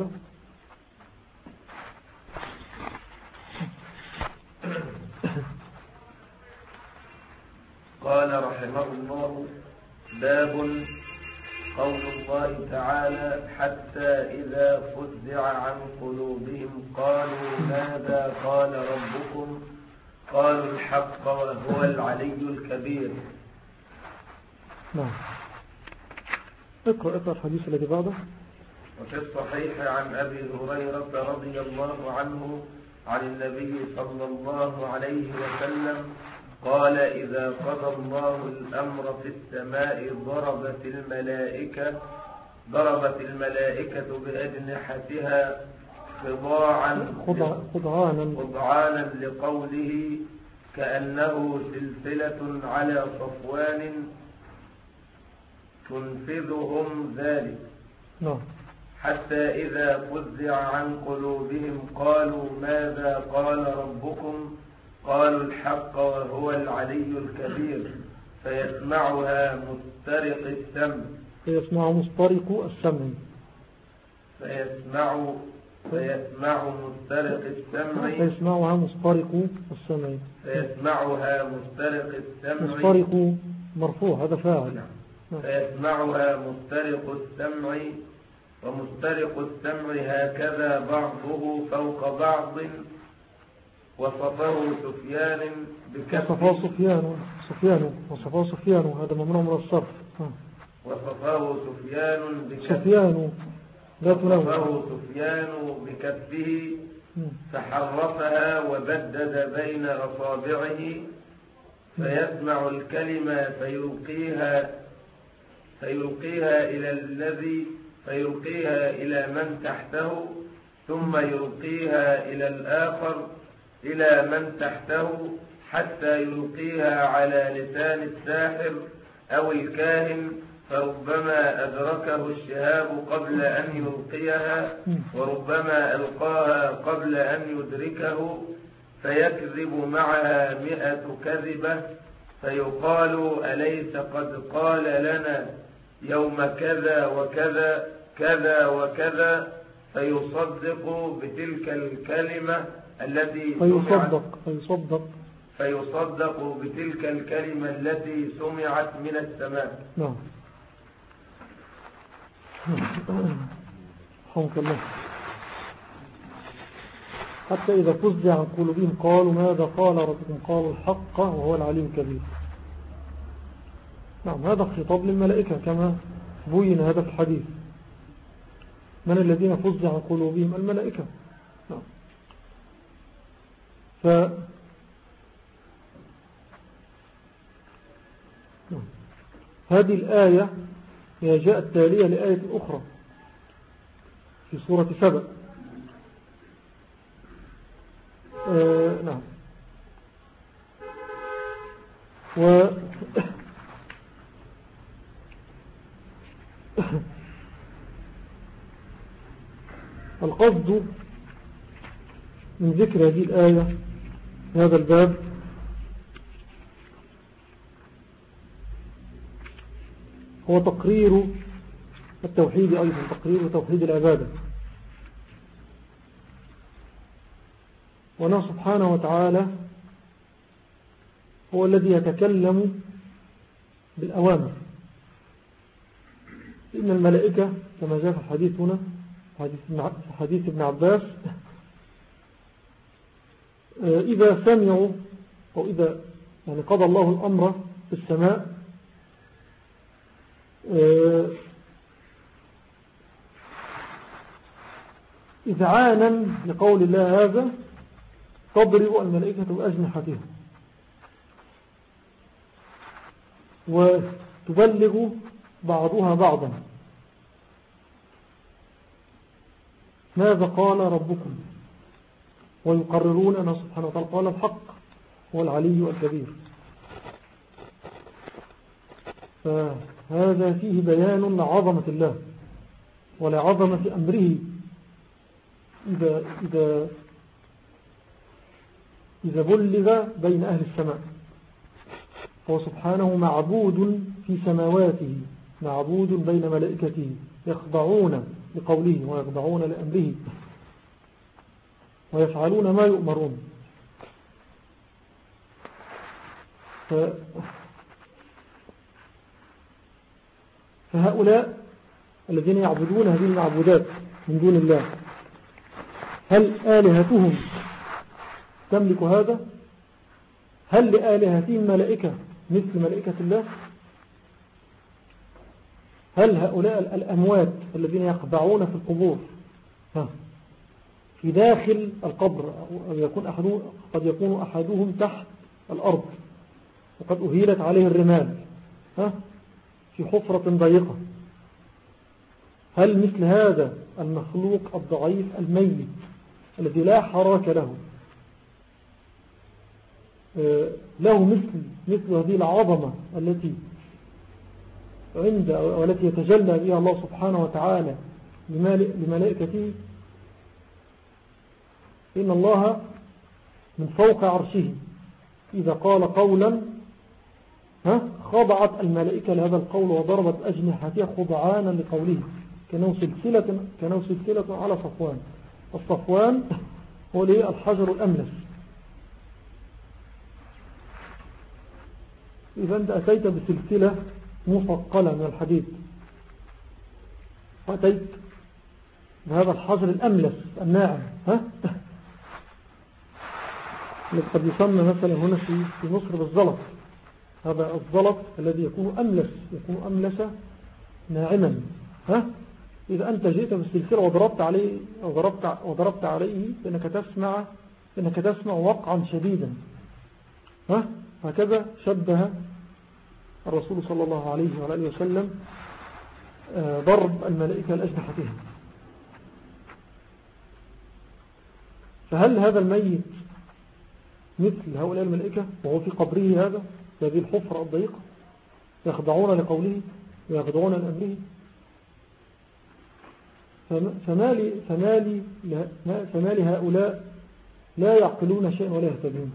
S2: قال رحمه الله: باب قول الله تعالى: حتى إذا فزع عن قلوبهم قالوا ماذا قال ربكم قالوا الحق وهو العلي الكبير.
S1: نعم. اقرأ اقرأ الحديث الذي بعده.
S2: وفي الصحيح عن أبي هريرة رضي الله عنه عن النبي صلى الله عليه وسلم قال: إذا قضى الله الأمر في السماء ضربت الملائكة ضربت الملائكة بأجنحتها خضاعا خضعانا لقوله كأنه سلسلة على صفوان تنفذهم ذلك.
S1: نعم.
S2: حتى إذا فزع عن قلوبهم قالوا ماذا قال ربكم قالوا الحق وهو العلي الكبير فيسمعها مسترق السمع
S1: فيسمع مسترق السمع
S2: فيسمع فيسمع مسترق السمع
S1: فيسمعها مسترق السمع
S2: فيسمعها مسترق السمع
S1: مسترق مرفوع هذا فاعل.
S2: فيسمعها مسترق السمع ومسترق السمع هكذا بعضه فوق بعض. وصفه سفيان بكفه
S1: وصفه سفيان سفيان وصفه سفيان هذا ممنوع من الصرف.
S2: وصفه سفيان بكفه
S1: سفيان لا
S2: وصفه سفيان بكفه فحرفها وبدد بين أصابعه فيسمع الكلمة فيلقيها فيلقيها إلى الذي فيلقيها إلى من تحته ثم يلقيها إلى الآخر إلى من تحته حتى يلقيها على لسان الساحر أو الكاهن فربما أدركه الشهاب قبل أن يلقيها وربما ألقاها قبل أن يدركه فيكذب معها مئة كذبة فيقال أليس قد قال لنا يوم كذا وكذا كذا وكذا فيصدق بتلك الكلمة التي
S1: فيصدق فيصدق
S2: فيصدق بتلك الكلمة التي سمعت من السماء.
S1: نعم. رحمك الله. حتى إذا فزع عن قلوبهم قالوا ماذا قال ربكم قالوا الحق وهو العلي الكبير. نعم، هذا خطاب للملائكة كما بين هذا في الحديث. من الذين فزع عن قلوبهم؟ الملائكة. نعم. ف نعم. هذه الآية هي جاءت تالية لآية أخرى في سورة سبأ. آه نعم. و القصد من ذكر هذه الآية في هذا الباب هو تقرير التوحيد، أيضا تقرير توحيد العبادة. ونحن سبحانه وتعالى هو الذي يتكلم بالأوامر. إن الملائكة كما جاء في الحديث هنا في حديث ابن عباس إذا سمعوا أو إذا يعني قضى الله الأمر في السماء إذعانا لقول الله هذا تضرب الملائكة بأجنحتها وتبلغ بعضها بعضا ماذا قال ربكم ويقررون أنه سبحانه وتعالى قال الحق هو العلي الكبير. فهذا فيه بيان لعظمة الله ولعظمة أمره إذا, إذا, إذا بلغ بين أهل السماء. هو سبحانه معبود في سماواته، معبود بين ملائكته يخضعون لقوله ويخضعون لأمره ويفعلون ما يؤمرون. ف... فهؤلاء الذين يعبدون هذه المعبودات من دون الله هل آلهتهم تملك هذا؟ هل لآلهتهم ملائكة مثل ملائكة الله؟ هل هؤلاء الأموات الذين يخضعون في القبور ها في داخل القبر أو يكون أحدهم قد يكون أحدهم تحت الأرض وقد أهيلت عليه الرمال ها في حفرة ضيقة، هل مثل هذا المخلوق الضعيف الميت الذي لا حراك له له مثل مثل هذه العظمة التي عند والتي يتجلى بها الله سبحانه وتعالى لملائكته؟ إن الله من فوق عرشه إذا قال قولا ها خضعت الملائكة لهذا القول وضربت أجنحتها خضعانا لقوله كانوا سلسلة, كانوا سلسلة على صفوان. الصفوان هو ليه الحجر الأملس. إذا أنت أتيت بسلسلة مثقلة من الحديد وأتيت بهذا الحجر الأملس الناعم ها الذي قد يسمى مثلا هنا في مصر بالزلط، هذا الزلط الذي يكون أملس يكون أملس ناعما ها إذا أنت جئت بالسلسلة وضربت عليه وضربت وضربت عليه فإنك تسمع فإنك تسمع وقعا شديدا ها هكذا شبه الرسول صلى الله عليه وآله وسلم ضرب الملائكة لأجنحتها. فهل هذا الميت مثل هؤلاء الملائكة وهو في قبره هذا هذه الحفرة الضيقة يخضعون لقوله؟ ويخضعون لأمره. فما فما فما لهؤلاء لا يعقلون شيئا ولا يهتدون.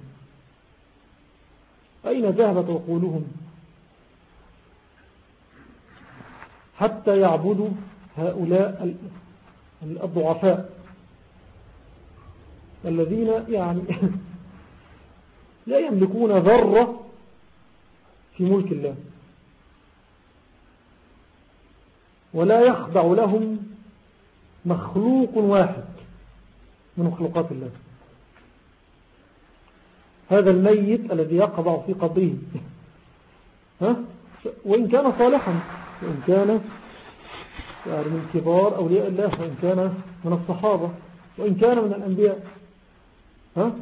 S1: أين ذهبت عقولهم حتى يعبدوا هؤلاء الضعفاء الذين يعني لا يملكون ذرة في ملك الله، ولا يخضع لهم مخلوق واحد من مخلوقات الله. هذا الميت الذي يقضع في قبره ها؟ وإن كان صالحا، وإن كان يعني من كبار أولياء الله، وإن كان من الصحابة، وإن كان من الأنبياء، ها؟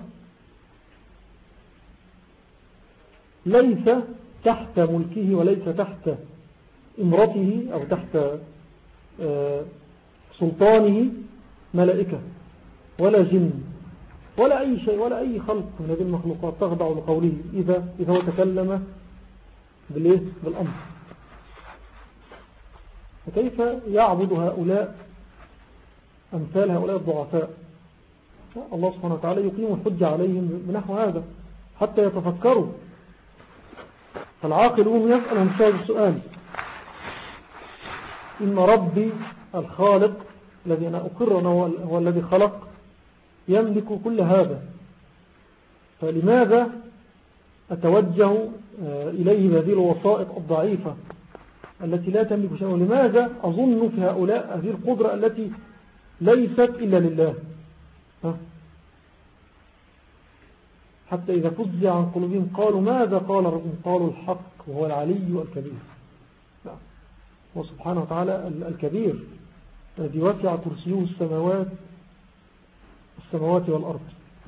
S1: ليس تحت ملكه وليس تحت امرته أو تحت سلطانه ملائكة ولا جن ولا أي شيء ولا أي خلق من هذه المخلوقات تخضع لقوله إذا, إذا هو تكلم بالأمر. فكيف يعبد هؤلاء أمثال هؤلاء الضعفاء؟ الله سبحانه وتعالى يقيم الحجة عليهم بنحو هذا حتى يتفكروا. فالعاقلون يسألهم هذا السؤال: إن ربي الخالق الذي أنا أقر أنه هو الذي خلق يملك كل هذا، فلماذا أتوجه إليه بهذه الوسائط الضعيفة التي لا تملك شيئا؟ ولماذا أظن في هؤلاء هذه القدرة التي ليست إلا لله؟ حتى إذا فزع عن قلوبهم قالوا ماذا قال ربهم؟ قالوا الحق وهو العلي الكبير. وسبحانه وتعالى الكبير الذي وسع كرسيه السماوات السماوات والأرض.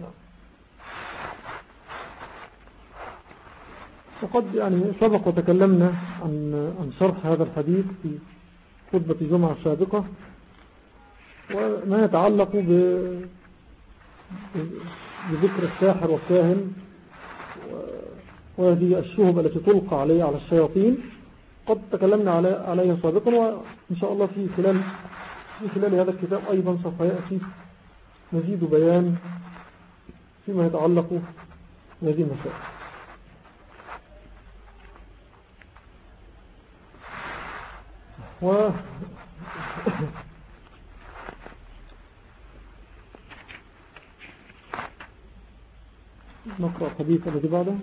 S1: وقد يعني سبق وتكلمنا عن عن شرح هذا الحديث في خطبة الجمعة السابقة، وما يتعلق بذكر الساحر والكاهن وهذه الشهب التي تلقى عليه على الشياطين قد تكلمنا عليها سابقا، وإن شاء الله في خلال في خلال هذا الكتاب أيضا سوف يأتي مزيد بيان فيما يتعلق بهذه المسائل. و نقرأ الحديث الذي بعده.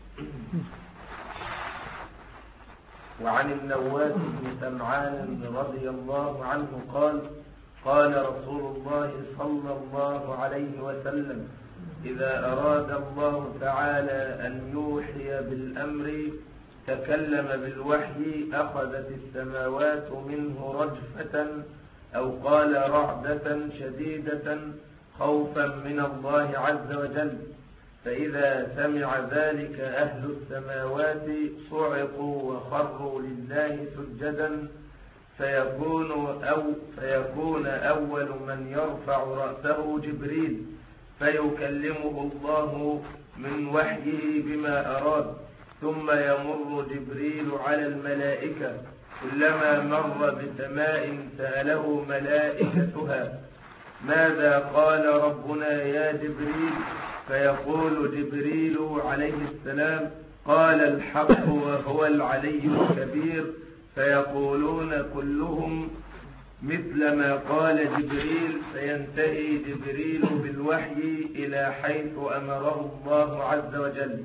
S2: وعن النواس بن سمعان رضي الله عنه قال: قال رسول الله صلى الله عليه وسلم: إذا أراد الله تعالى أن يوحي بالأمر تكلم بالوحي أخذت السماوات منه رجفة أو قال رعدة شديدة خوفا من الله عز وجل، فإذا سمع ذلك أهل السماوات صعقوا وخروا لله سجدا، فيكون, أو فيكون أول من يرفع رأسه جبريل فيكلمه الله من وحيه بما أراد، ثم يمر جبريل على الملائكة كلما مر بسماء سأله ملائكتها: ماذا قال ربنا يا جبريل؟ فيقول جبريل عليه السلام: قال الحق وهو العلي الكبير. فيقولون كلهم مثل ما قال جبريل، فينتهي جبريل بالوحي إلى حيث أمره الله عز وجل.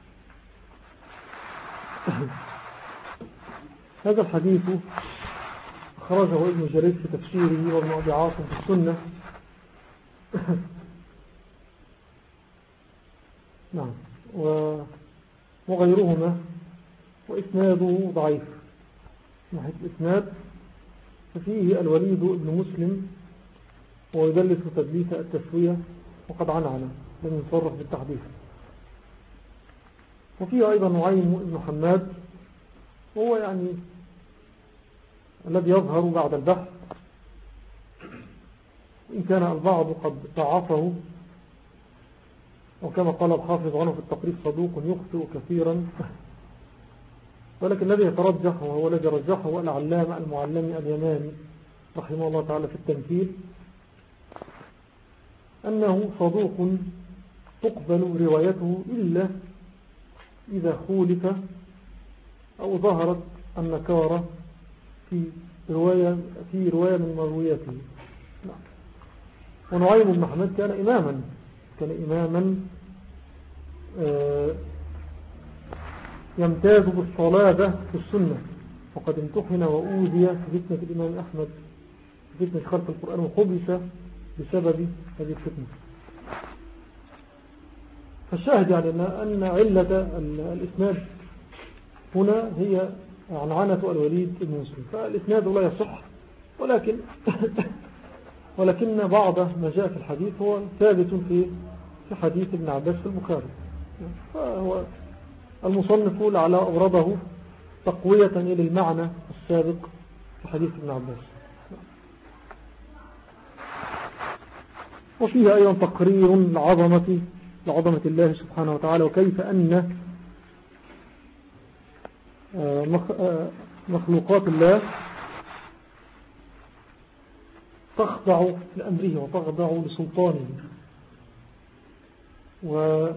S1: هذا الحديث أخرجه ابن جرير في تفسيره وابن أبي عاصم في السنة. نعم، وغيرهما، وإسناده ضعيف. ناحية الإسناد ففيه الوليد بن مسلم ويدلس تدليس التسوية وقد عنعنا لم يصرف بالتحديث. وفيه أيضا نعيم بن حماد، وهو يعني الذي يظهر بعد البحث، إن كان البعض قد ضعفه، وكما قال الحافظ عنه في التقريب: صدوق يخطئ كثيرا ولكن الذي يترجح وهو الذي رجحه هو العلامة المعلمي اليماني رحمه الله تعالى في التمثيل، أنه صدوق تقبل روايته إلا إذا خولف أو ظهرت النكارة في رواية, في رواية من مروياته. ونعيم بن محمد كان إماما كان إماما يمتاز بالصلابة في السنة، وقد امتحن وأوذي في فتنة الإمام أحمد في فتنة خلق القرآن وحبس بسبب هذه الفتنة. فالشاهد يعني أن علة الإسناد هنا هي عنعنة الوليد بن مسلم، فالإسناد لا يصح، ولكن ولكن بعض ما جاء في الحديث هو ثابت في في حديث ابن عباس في البخاري. فهو المصنف لعل أورده تقوية إلى المعنى السابق في حديث ابن عباس. وفيها أيضا تقرير لعظمة لعظمة الله سبحانه وتعالى، وكيف أن مخلوقات الله تخضع لأمره وتخضع لسلطانه، ولا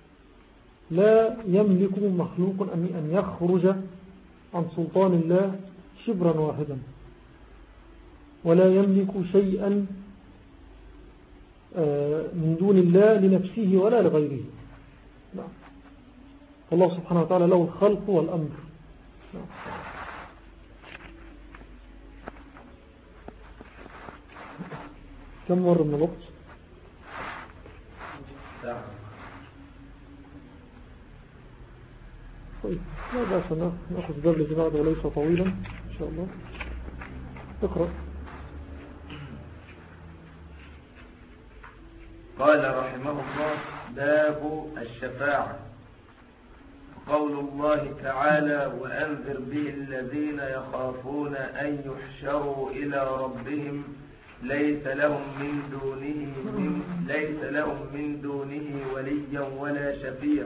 S1: يملك مخلوق أن يخرج عن سلطان الله شبرا واحدا، ولا يملك شيئا من دون الله لنفسه ولا لغيره. الله سبحانه وتعالى له الخلق والأمر. كم مرة من الوقت؟
S2: ساعة.
S1: طيب لا بأس نأخذ درجة بعد وليس طويلا إن شاء الله. اقرأ.
S2: قال رحمه الله: باب الشفاعة. قول الله تعالى: وأنذر به الذين يخافون أن يحشروا إلى ربهم ليس لهم من دونه من ليس لهم من دونه وليا ولا شفيع.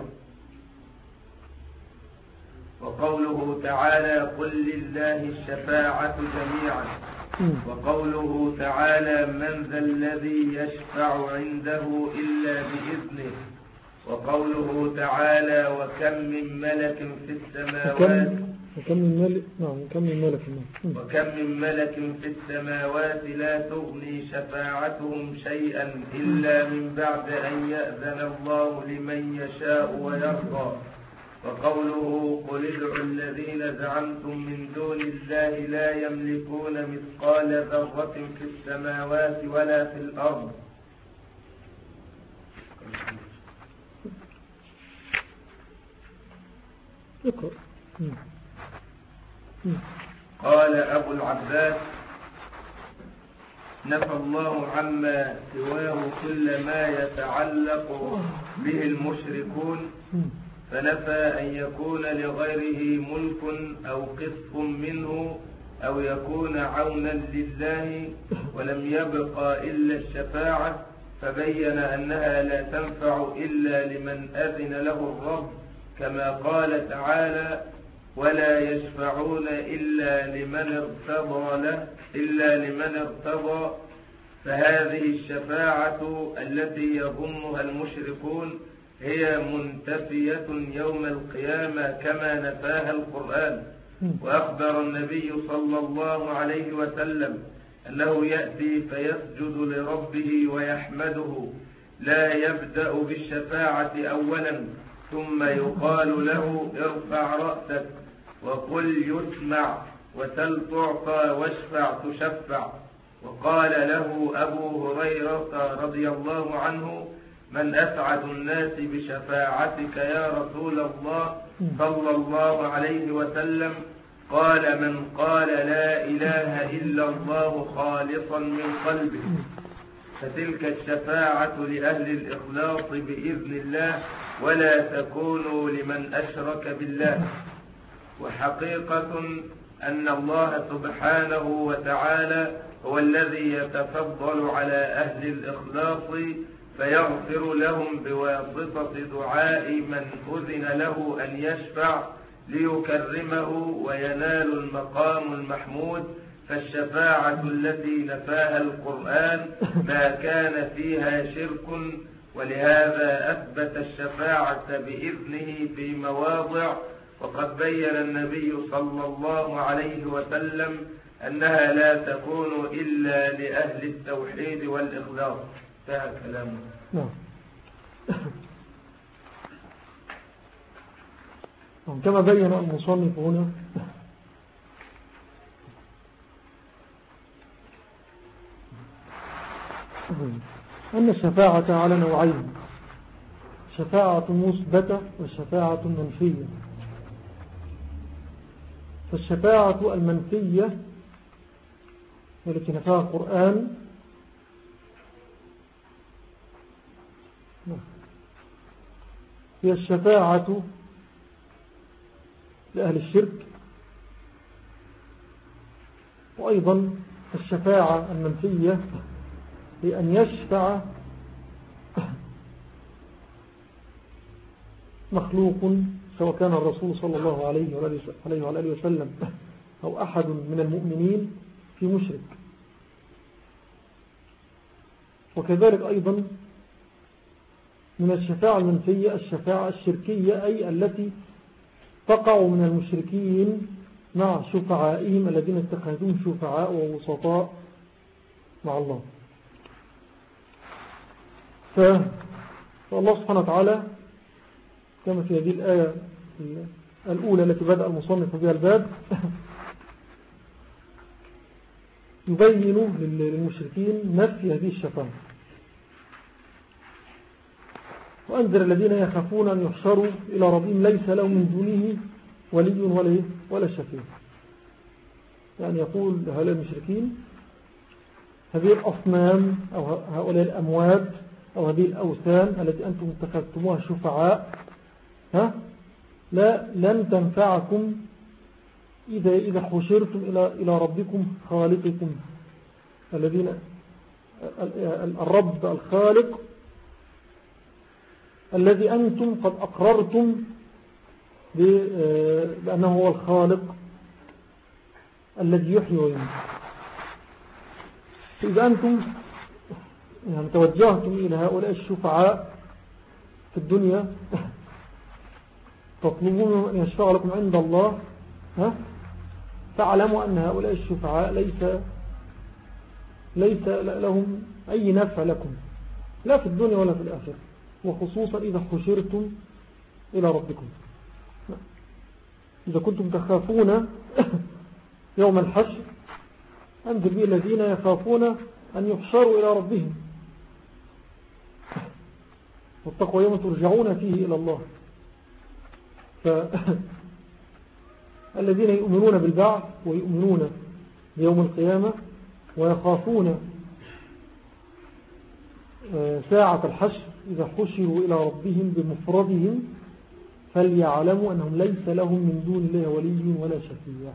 S2: وقوله تعالى: قل لله الشفاعة جميعا. وقوله تعالى: من ذا الذي يشفع عنده إلا بإذنه. وقوله تعالى: وكم من ملك في السماوات
S1: وكم من ملك نعم وكم من ملك
S2: وكم من ملك في السماوات لا تغني شفاعتهم شيئا إلا من بعد أن يأذن الله لمن يشاء ويرضى. وقوله: قل ادعوا الذين زعمتم من دون الله لا يملكون مثقال ذرة في السماوات ولا في الأرض. قال أبو العباس: نفى الله عما سواه كل ما يتعلق به المشركون، فنفى أن يكون لغيره ملك أو قسط منه أو يكون عونا لله، ولم يبق إلا الشفاعة، فبين أنها لا تنفع إلا لمن أذن له الرب، كما قال تعالى: ولا يشفعون إلا لمن ارتضى له إلا لمن ارتضى. فهذه الشفاعة التي يظنها المشركون هي منتفية يوم القيامة كما نفاها القرآن. وأخبر النبي صلى الله عليه وسلم أنه يأتي فيسجد لربه ويحمده، لا يبدأ بالشفاعة أولا، ثم يقال له: ارفع رأسك وقل يسمع وسل تعطى واشفع تشفع. وقال له أبو هريرة رضي الله عنه: من أسعد الناس بشفاعتك يا رسول الله صلى الله عليه وسلم؟ قال: من قال لا إله إلا الله خالصا من قلبه. فتلك الشفاعة لأهل الإخلاص بإذن الله، ولا تكون لمن أشرك بالله. وحقيقة أن الله سبحانه وتعالى هو الذي يتفضل على أهل الإخلاص فيغفر لهم بواسطة دعاء من أذن له أن يشفع، ليكرمه وينال المقام المحمود. فالشفاعة التي نفاها القرآن ما كان فيها شرك، ولهذا أثبت الشفاعة بإذنه في مواضع. وقد بين النبي صلى الله عليه وسلم أنها لا تكون إلا لأهل التوحيد والإخلاص. انتهى كلامه.
S1: نعم. كما بين المصنف هنا أن الشفاعة على نوعين: شفاعة مثبتة وشفاعة منفية. فالشفاعة المنفية والتي نفاها القرآن هي الشفاعة لأهل الشرك، وأيضا الشفاعة المنفية لأن يشفع مخلوق، سواء كان الرسول صلى الله عليه وآله وسلم أو أحد من المؤمنين في مشرك. وكذلك أيضا من الشفاعة المنفية الشفاعة الشركية، أي التي تقع من المشركين مع شفعائهم الذين اتخذون شفعاء ووسطاء مع الله. فالله سبحانه وتعالى كما في هذه الآية الأولى التي بدأ المصنف بها الباب يبين للمشركين نفي هذه الشفاعة، وأنذر الذين يخافون أن يحشروا إلى ربهم ليس لهم من دونه ولي ولا شفيع. يعني يقول هؤلاء المشركين هذه الأصنام أو هؤلاء الأموات أو هذه الأوثان التي أنتم اتخذتموها شفعاء ها لا لن تنفعكم إذا إذا حشرتم إلى إلى ربكم خالقكم، الذين الرب الخالق الذي أنتم قد أقررتم بأنه هو الخالق الذي يحيي ويميت. فإذا أنتم يعني توجهتم إلى هؤلاء الشفعاء في الدنيا تطلبون أن يشفع لكم عند الله، ها فاعلموا أن هؤلاء الشفعاء ليس ليس لهم أي نفع لكم لا في الدنيا ولا في الآخرة، وخصوصا إذا حشرتم إلى ربكم. إذا كنتم تخافون يوم الحشر أنذر به الذين يخافون أن يحشروا إلى ربهم، واتقوا يوم ترجعون فيه إلى الله. فالذين يؤمنون بالبعث ويؤمنون بيوم القيامة ويخافون ساعة الحشر إذا حشروا إلى ربهم بمفردهم فليعلموا أنهم ليس لهم من دون الله ولي ولا شفيع.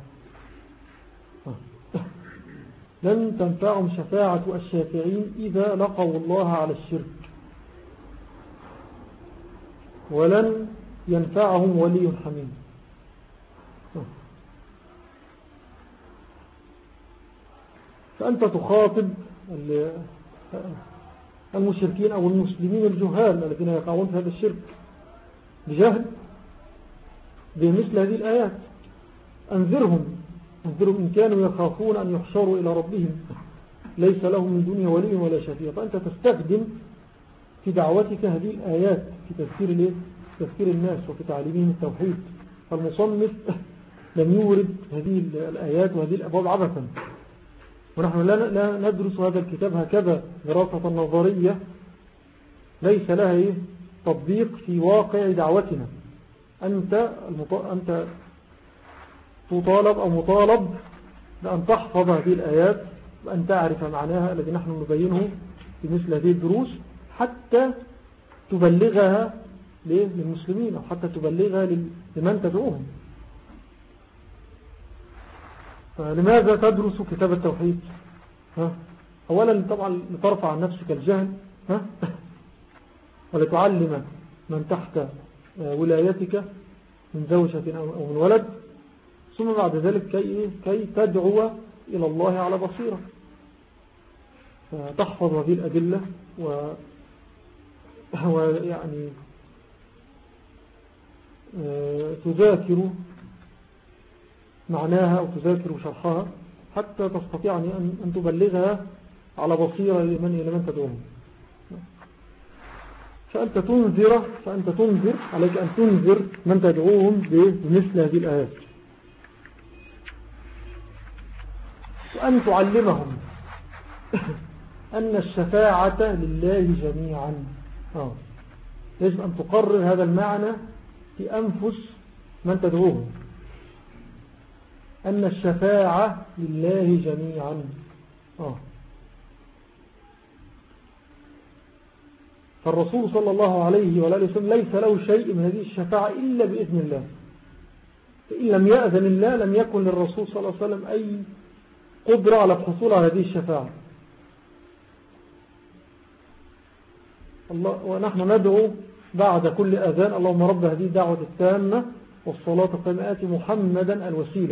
S1: لن تنفعهم شفاعة الشافعين إذا لقوا الله على الشرك، ولن ينفعهم ولي حميم. فأنت تخاطب المشركين أو المسلمين الجهال الذين يقعون في هذا الشرك بجهل بمثل هذه الآيات. أنذرهم أنذرهم إن كانوا يخافون أن يحشروا إلى ربهم ليس لهم من دونه ولي ولا شفيع. فأنت تستخدم في دعوتك هذه الآيات في تذكير تذكير الناس وفي تعليمهم التوحيد. فالمصنف لم يورد هذه الآيات وهذه الأبواب عبثا، ونحن لا ندرس هذا الكتاب هكذا دراسة نظرية ليس لها تطبيق في واقع دعوتنا. أنت, أنت تطالب أو مطالب بأن تحفظ هذه الآيات وأن تعرف معناها الذي نحن نبينه في مثل هذه الدروس حتى تبلغها للمسلمين أو حتى تبلغها لمن تدعوهم. فلماذا تدرس كتاب التوحيد؟ ها؟ أولا طبعا لترفع عن نفسك الجهل، ها؟ ولتعلم من تحت ولايتك من زوجة أو من ولد، ثم بعد ذلك كي, كي تدعو إلى الله على بصيرة، فتحفظ هذه الأدلة و ويعني تذاكر معناها أو تذاكر شرحها حتى تستطيع أن تبلغها على بصيرة لمن لمن تدعوهم. فأنت تنذر فأنت تنذر عليك أن تنذر من تدعوهم بمثل هذه الآيات، وأن تعلمهم أن الشفاعة لله جميعا. آه. يجب أن تقرر هذا المعنى في أنفس من تدعوهم، أن الشفاعة لله جميعا. آه. فالرسول صلى الله عليه وآله وسلم ليس له شيء من هذه الشفاعة إلا بإذن الله، فإن لم يأذن الله لم يكن للرسول صلى الله عليه وسلم أي قدرة على الحصول على هذه الشفاعة. الله ونحن ندعو بعد كل أذان اللهم رب هذه الدعوة التامة والصلاة القائمة آت محمدا الوسيلة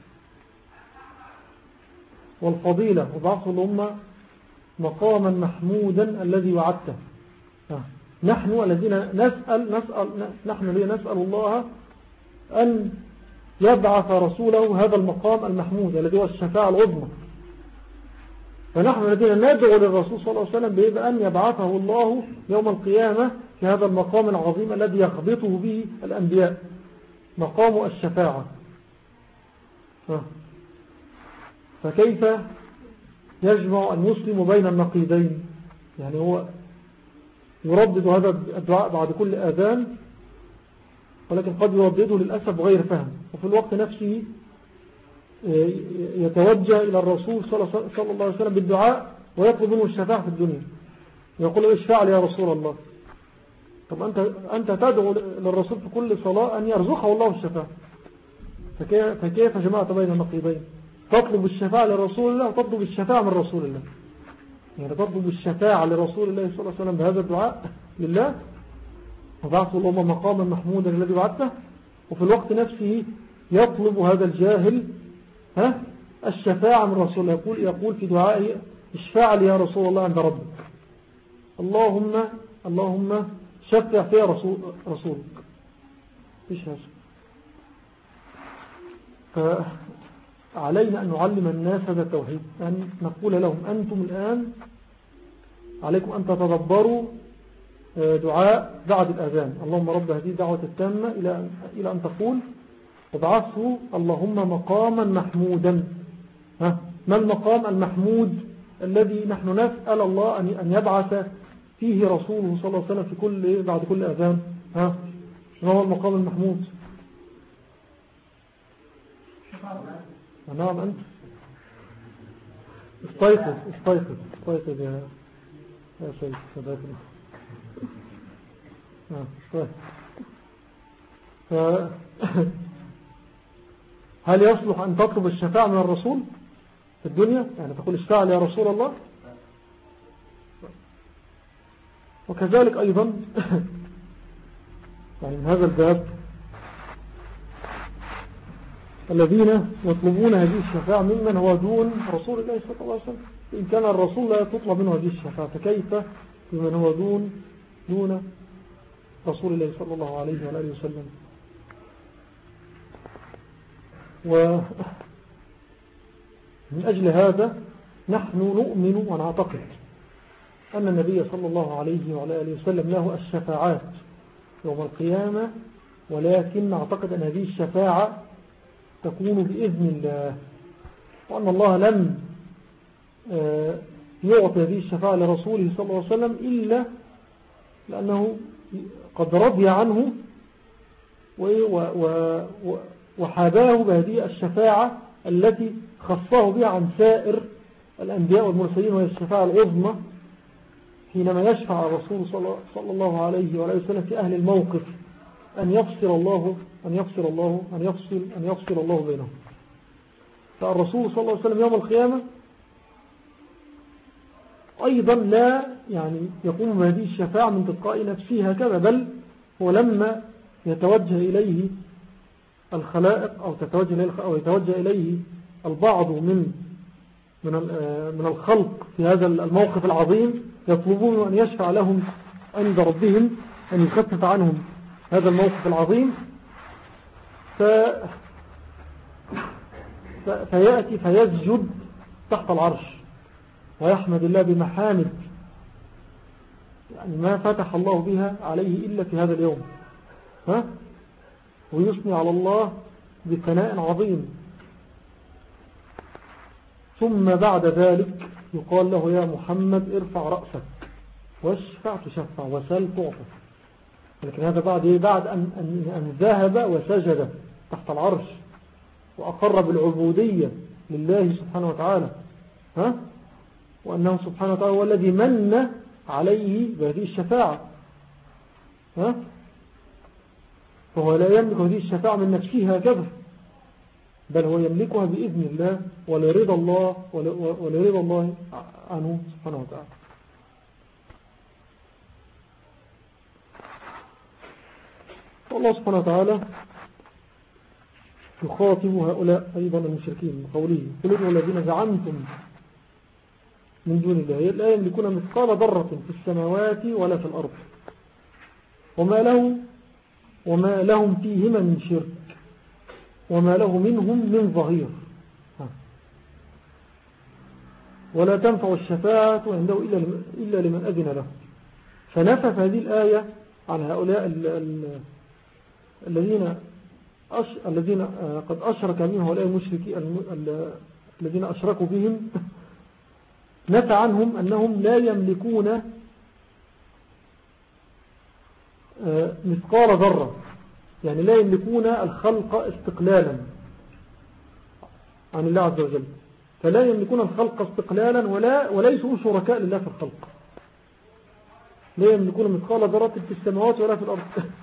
S1: والفضيلة وبعث اللهم مقاما محمودا الذي وعدته. نحن الذين نسأل, نسأل نحن الذين نسأل الله أن يبعث رسوله هذا المقام المحمود الذي هو الشفاعة العظمى، فنحن الذين ندعو للرسول صلى الله عليه وسلم بأن يبعثه الله يوم القيامة في هذا المقام العظيم الذي يخبطه به الأنبياء، مقام الشفاعة. فكيف يجمع المسلم بين النقيضين؟ يعني هو يردد هذا الدعاء بعد كل آذان، ولكن قد يردده للأسف غير فهم، وفي الوقت نفسه يتوجه إلى الرسول صلى الله عليه وسلم بالدعاء ويطلب منه الشفاعة في الدنيا، ويقول له اشفع لي يا رسول الله. طب أنت, أنت تدعو للرسول في كل صلاة أن يرزقه الله الشفاعة، فكيف جمعت بين النقيضين؟ تطلب الشفاعة لرسول الله وتطلب الشفاعة من رسول الله، يعني تطلب الشفاعة لرسول الله صلى الله عليه وسلم بهذا الدعاء لله وبعث اللهم مقاما محمودا الذي بعثته، وفي الوقت نفسه يطلب هذا الجاهل ها الشفاعة من رسول الله، يقول, يقول في دعائه اشفع لي يا رسول الله عند ربك، اللهم اللهم شفع في رسول رسولك. ايش هذا؟ فعلينا أن نعلم الناس هذا التوحيد، أن نقول لهم أنتم الآن عليكم أن تتدبروا دعاء بعد الأذان، اللهم رب هذه الدعوة التامة إلى إلى أن تقول وابعثه اللهم مقاما محمودا. ها ما المقام المحمود الذي نحن نسأل الله أن يبعث فيه رسوله صلى الله عليه وسلم في كل بعد كل أذان؟ ها ما هو المقام المحمود؟ نعم أنت استيقظ استيقظ استيقظ يا يا سيد صدقني. ف... هل يصلح أن تطلب الشفاعة من الرسول في الدنيا؟ يعني تقول اشفع لي يا رسول الله. وكذلك أيضا يعني من هذا الباب الذين يطلبون هذه الشفاعة ممن هو دون رسول الله صلى الله عليه وسلم، إن كان الرسول لا تطلب منه هذه الشفاعة فكيف بمن هو دون دون رسول الله صلى الله عليه وآله وسلم. ومن أجل هذا نحن نؤمن ونعتقد أن النبي صلى الله عليه وآله وسلم له الشفاعات يوم القيامة، ولكن نعتقد أن هذه الشفاعة تكون بإذن الله، وأن الله لم يعطي هذه الشفاعة لرسوله صلى الله عليه وسلم إلا لأنه قد رضي عنه وحاباه بهذه الشفاعة التي خصه بها عن سائر الأنبياء والمرسلين، وهي الشفاعة العظمى حينما يشفع الرسول صلى الله عليه وآله وسلم في أهل الموقف أن يفصل الله أن يفصل الله أن يفصل أن يفصل الله بينهم. فالرسول صلى الله عليه وسلم يوم القيامة أيضا لا يعني يقوم بهذه الشفاعة من تلقاء نفسه هكذا، بل هو لما يتوجه إليه الخلائق أو تتوجه إليه أو يتوجه إليه البعض من من من الخلق في هذا الموقف العظيم يطلبون أن يشفع لهم عند ربهم أن يخفف عنهم هذا الموقف العظيم ف فيأتي فيسجد تحت العرش ويحمد الله بمحامد يعني ما فتح الله بها عليه إلا في هذا اليوم، ها؟ ويثني على الله بثناء عظيم. ثم بعد ذلك يقال له يا محمد ارفع رأسك واشفع تشفع وسل تعطى. لكن هذا بعد إيه؟ بعد أن, أن, أن ذهب وسجد تحت العرش وأقر بالعبودية لله سبحانه وتعالى، ها؟ وأنه سبحانه وتعالى هو الذي من عليه بهذه الشفاعة، ها؟ فهو لا يملك هذه الشفاعة من نفسه هكذا، بل هو يملكها بإذن الله ولرضا الله ولرضا الله عنه سبحانه وتعالى. والله سبحانه وتعالى يخاطب هؤلاء أيضا المشركين بقوله قل ادعوا الذين زعمتم من دون الله لا يملكون مثقال ذرة في السماوات ولا في الأرض وما له وما لهم فيهما من شرك وما له منهم من ظهير ولا تنفع الشفاعة عنده إلا لمن أذن له. فنفى هذه الآية عن هؤلاء الذين أش... الذين قد أشرك منهم هؤلاء المشركين الذين أشركوا بهم، نفى عنهم أنهم لا يملكون مثقال ذرة، يعني لا يملكون الخلق استقلالا عن الله عز وجل، فلا يملكون الخلق استقلالا ولا وليسوا شركاء لله في الخلق، لا يملكون مثقال ذرة في السماوات ولا في الأرض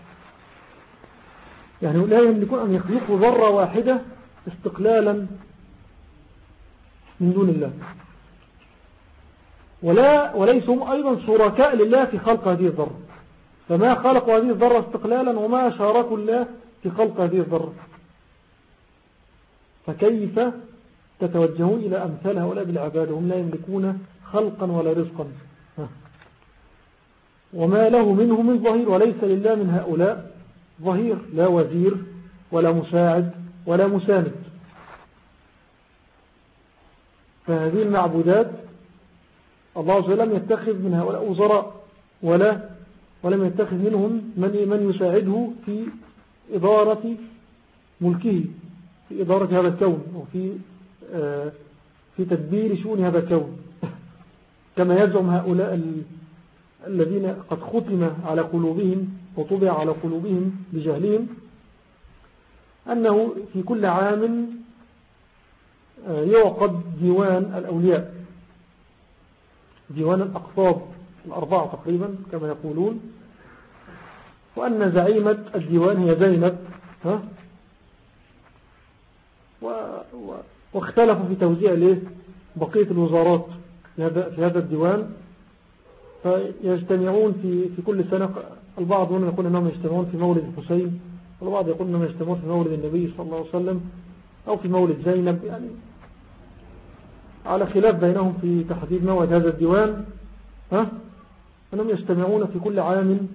S1: يعني لا يملكون أن يخلقوا ذرة واحدة استقلالا من دون الله، ولا وليسوا أيضا شركاء لله في خلق هذه الذرة، فما خلقوا هذه الذرة استقلالا وما شاركوا الله في خلق هذه الذرة، فكيف تتوجهون إلى أمثال هؤلاء بالعباد هم لا يملكون خلقا ولا رزقا؟ وما له منه من ظهير، وليس لله من هؤلاء ظهير، لا وزير ولا مساعد ولا مساند. فهذه المعبودات الله عز وجل لم يتخذ من هؤلاء وزراء ولا ولم يتخذ منهم من من يساعده في إدارة ملكه، في إدارة هذا الكون وفي في تدبير شؤون هذا الكون كما يزعم هؤلاء الذين قد ختم على قلوبهم وطبع على قلوبهم بجهلهم أنه في كل عام يعقد ديوان الأولياء، ديوان الأقطاب الأربعة تقريبا كما يقولون، وأن زعيمة الديوان هي زينب، ها؟ و... و... واختلفوا في توزيع له بقية الوزارات في هذا, في هذا الديوان، فيجتمعون في, في كل سنة. البعض هنا يقول أنهم يجتمعون في مولد الحسين، والبعض يقول أنهم يجتمعون في مولد النبي صلى الله عليه وسلم أو في مولد زينب، يعني على خلاف بينهم في تحديد موعد هذا الديوان، ها؟ أنهم يجتمعون في كل عام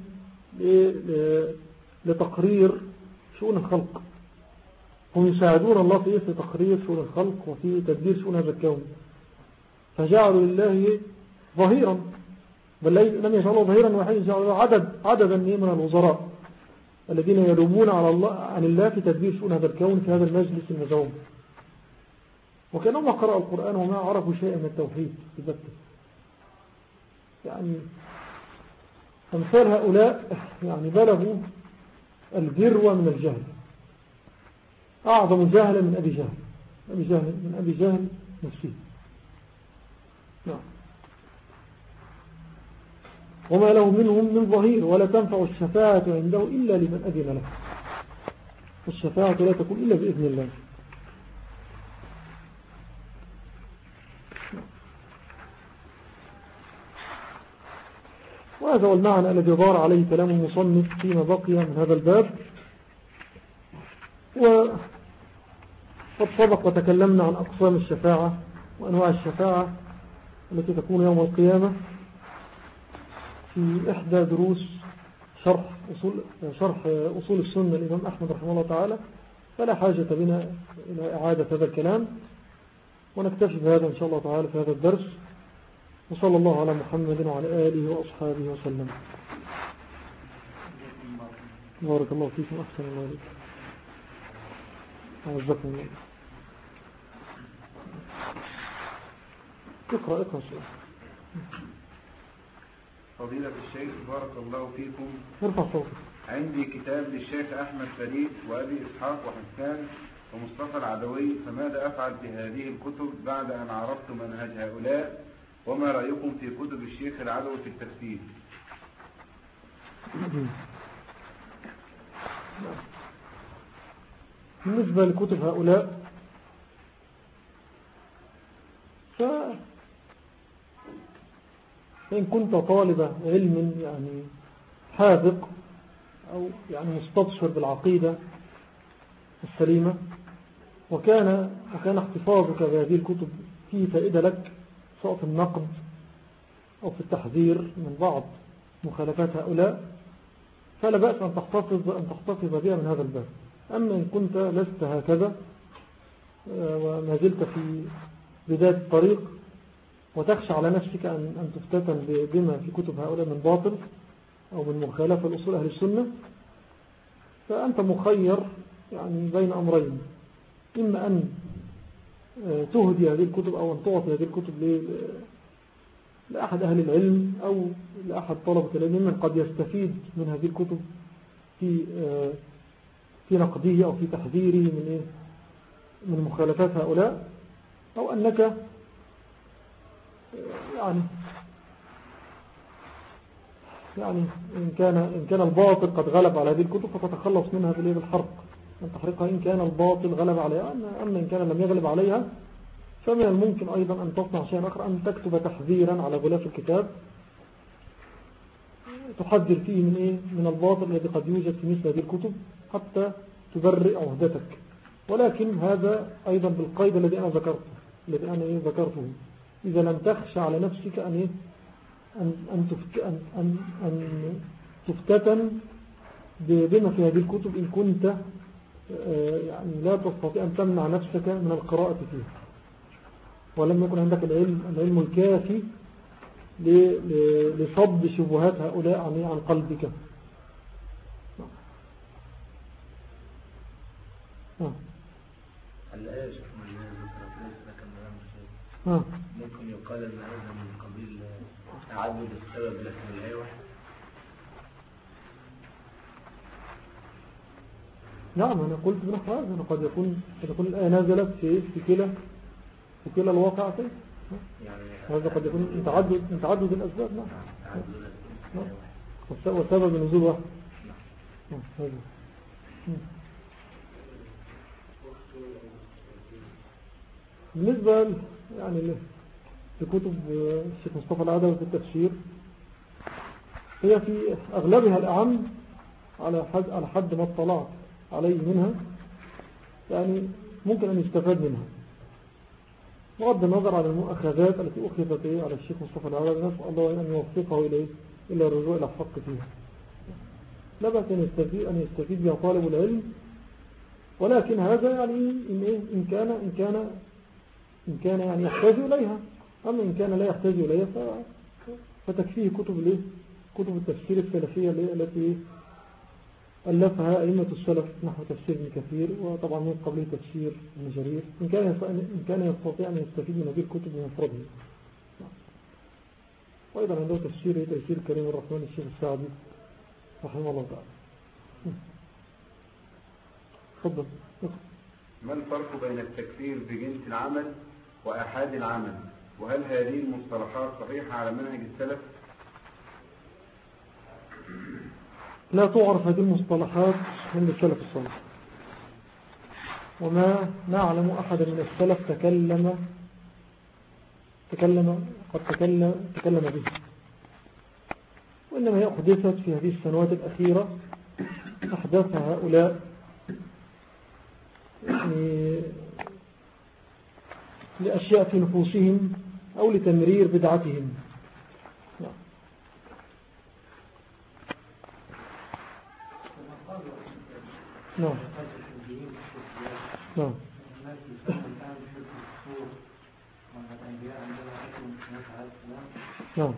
S1: لتقرير شؤون الخلق، هم يساعدون الله في في تقرير شؤون الخلق وفي تدبير شؤون هذا الكون، فجعلوا لله ظهيرا، بل لم يجعلوا ظهيرا واحدا، جعلوا عدد عددا من الوزراء الذين يلومون على الله عن الله في تدبير شؤون هذا الكون في هذا المجلس المزعوم، وكانهم قرأوا القرآن وما عرفوا شيئا من التوحيد بذاته. يعني أمثال هؤلاء يعني بلغوا الذروة من الجهل، أعظم جهلا من أبي جهل أبي جهل من أبي جهل نفسه. نعم. وما له منهم من ظهير ولا تنفع الشفاعة عنده إلا لمن أذن له، والشفاعة لا تكون إلا بإذن الله. وهذا هو المعنى الذي دار عليه كلام المصنف فيما بقي من هذا الباب، وقد سبق وتكلمنا عن أقسام الشفاعة وأنواع الشفاعة التي تكون يوم القيامة في إحدى دروس شرح أصول, شرح أصول السنة الإمام أحمد رحمه الله تعالى، فلا حاجة بنا إلى إعادة هذا الكلام، ونكتفي بهذا إن شاء الله تعالى في هذا الدرس. وصلى الله على محمد وعلى آله وأصحابه وسلم. بارك الله فيكم، أحسن الله عليكم، أعزكم الله. اقرأ اقرأ شيء.
S4: فضيلة الشيخ بارك الله فيكم،
S1: ارفع صوتك.
S4: عندي كتاب للشيخ أحمد فريد وأبي إسحاق وحسان ومصطفى العدوي، فماذا أفعل بهذه الكتب بعد أن عرفت منهج هؤلاء؟ وما رأيكم في كتب الشيخ العدوي في التفسير؟
S1: بالنسبة لكتب هؤلاء ف... فإن كنت طالب علم يعني حاذق أو يعني مستبشر بالعقيدة السليمة، وكان, وكان احتفاظك بهذه الكتب فيه فائدة لك سواء في النقد أو في التحذير من بعض مخالفات هؤلاء، فلا بأس أن تحتفظ, أن تحتفظ بها من هذا الباب. أما إن كنت لست هكذا وما زلت في بداية الطريق وتخشى على نفسك أن, أن تفتتن بما في كتب هؤلاء من باطل أو من مخالفة لأصول أهل السنة، فأنت مخير يعني بين أمرين: إما أن تهدي هذه الكتب أو أن تعطي هذه الكتب لأحد أهل العلم أو لأحد طلبة العلم من قد يستفيد من هذه الكتب في في نقده أو في تحذيره من إيه من مخالفات هؤلاء، أو أنك يعني يعني إن كان إن كان الباطل قد غلب على هذه الكتب فتتخلص منها بالحرق، أن تحرقها إن كان الباطل غلب عليها. أما إن كان لم يغلب عليها فمن الممكن أيضا أن تصنع شيئا آخر، أن تكتب تحذيرا على غلاف الكتاب تحذر فيه من إيه من الباطل الذي قد يوجد في مثل هذه الكتب حتى تبرئ عهدتك. ولكن هذا أيضا بالقيد الذي أنا ذكرته الذي أنا إيه ذكرته إذا لم تخشى على نفسك أن إيه أن أن أن أن, أن تفتتن بما في هذه الكتب إن كنت يعني لا تستطيع أن تمنع نفسك من القراءة فيها، ولم يكن عندك العلم العلم الكافي لصد شبهات هؤلاء عن عن قلبك.
S3: الآية شيخ مجال ذكرت ليس لك من الأمر شيء، ممكن يقال أن هذا من قبيل تعدد السبب لكن الآية واحدة.
S1: نعم، أنا قلت بنحو هذا، أنا قد يكون قد يكون الآية نازلت في في كلا في كلا الواقعتين، يعني هذا قد يكون من تعدد من تعدد الأسباب. نعم، وسبب النزول واحد. نعم، هذا. بالنسبة يعني لكتب الشيخ مصطفى العدوي في التفسير، هي في أغلبها الأعم على حد على حد ما اطلعت عليه منها، يعني ممكن أن يستفاد منها بغض النظر عن المؤاخذات التي أخذت على الشيخ مصطفى العدوي. نسأل الله أن يوفقه إليه إلى الرجوع إلى الحق فيها. لا بأس أن يستفيد أن يستفيد بها طالب العلم، ولكن هذا يعني إن إيه إن كان إن كان إن كان يعني يحتاج إليها. أما إن كان لا يحتاج إليها فتكفيه كتب الايه كتب التفسير السلفية التي ألفها أئمة السلف نحو تفسير ابن كثير، وطبعا من قبله تفسير ابن جرير، إن كان إن كان يستطيع أن يستفيد من هذه الكتب بمفردها. وأيضا عنده تفسير تفسير كريم الرحمن الشيخ السعدي رحمه الله تعالى. تفضل.
S4: ما الفرق بين التكفير بجنس العمل وآحاد العمل؟ وهل هذه المصطلحات صحيحة على منهج السلف؟
S1: لا تعرف هذه المصطلحات عند السلف الصالح، وما نعلم أحد من السلف تكلم تكلم قد تكلم تكلم به، وإنما هي أحدثت في هذه السنوات الأخيرة، أحدثها هؤلاء يعني لأشياء في نفوسهم أو لتمرير بدعتهم. نعم نعم نعم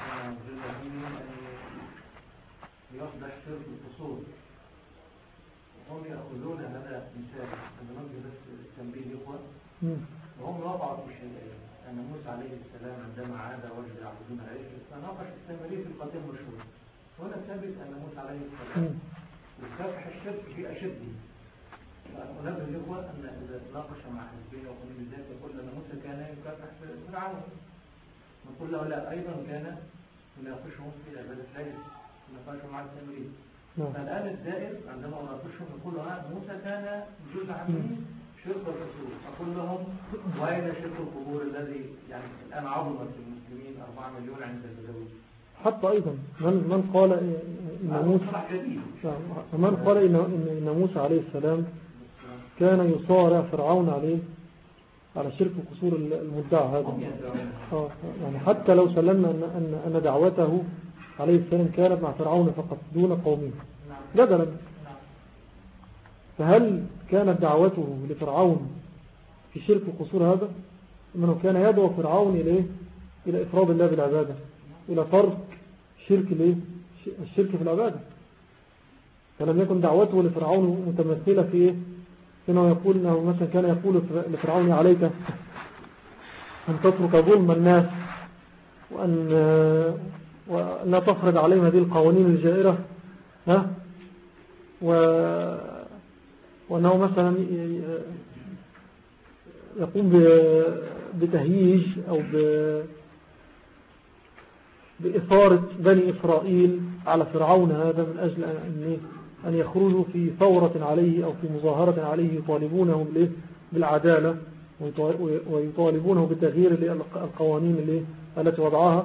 S3: يصبح شرك الفصول وهم يأخذون هذا مثال عندما بس تنبيه الإخوة وهم وضعوا في شيئين أن موسى عليه السلام عندما عاد وجد يعبدون العجل فناقش السامري في القضية المشهورة هنا ثبت أن موسى عليه السلام يكافح الشرك في أشده ونبه الإخوة أن إذا ناقش مع حزبين وقنين بالذات يقول أن موسى كان يكافح فرعون نقول له لا أيضا كان يناقشهم في عبادة العجل يناقشهم مع السامري فالآن الدائر عندما أناقشهم يقول ها موسى كان جزء عنه شرك الرسول أقول لهم وأين شرك القبور الذي يعني الآن عظمت المسلمين أربعة مليون عند البدوي
S1: حتى أيضا من من قال إن موسى من قال إن إن موسى عليه السلام كان يصارع فرعون عليه على شرك قصور المدعى هذا آه يعني حتى لو سلمنا أن أن أن دعوته عليه السلام كانت مع فرعون فقط دون قومه جدلا فهل كانت دعوته لفرعون في شرك قصور هذا منه كان يدعو فرعون إليه إلى إفراد الله بالعبادة إلى فرق شرك ليه الشرك في العبادة فلم يكن دعوته لفرعون متمثلة في إيه إنه يقول إنه مثلا كان يقول لفرعون عليك أن تترك ظلم الناس وأن ولا تفرض عليهم هذه القوانين الجائرة ها و وأنه مثلا يقوم بتهييج أو بإثارة بني إسرائيل على فرعون هذا من أجل أن يخرجوا في ثورة عليه أو في مظاهرة عليه يطالبونه بالعدالة ويطالبونه بتغيير القوانين التي وضعها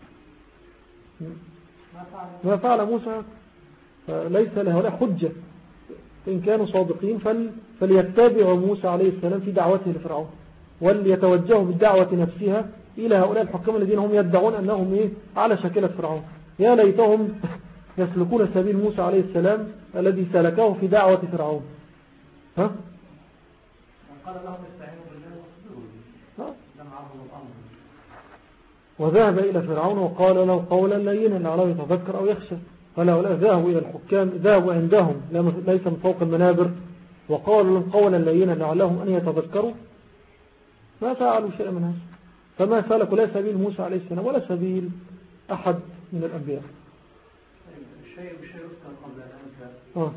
S1: ما فعل موسى فليس لهؤلاء حجة إن كانوا صادقين فل فليتبعوا موسى عليه السلام في دعوته لفرعون وليتوجهوا بالدعوة نفسها إلى هؤلاء الحكام الذين هم يدعون أنهم إيه على شكلة فرعون يا ليتهم يسلكون سبيل موسى عليه السلام الذي سلكه في دعوة فرعون ها؟
S3: قال لهم استعينوا بالله واصبروا لم عظموا الأمر
S1: وذهب إلى فرعون وقال له قولا لينا لعله يتذكر أو يخشى فهؤلاء ذهبوا إلى الحكام ذهبوا عندهم ليس من فوق المنابر وقالوا لهم قولا لينا لعلهم أن يتذكروا ما فعلوا شيء من هذا فما سلكوا لا سبيل موسى عليه السلام ولا سبيل أحد من الأنبياء.
S3: الشيء بشيء يذكر قبل أن أنت
S1: آه.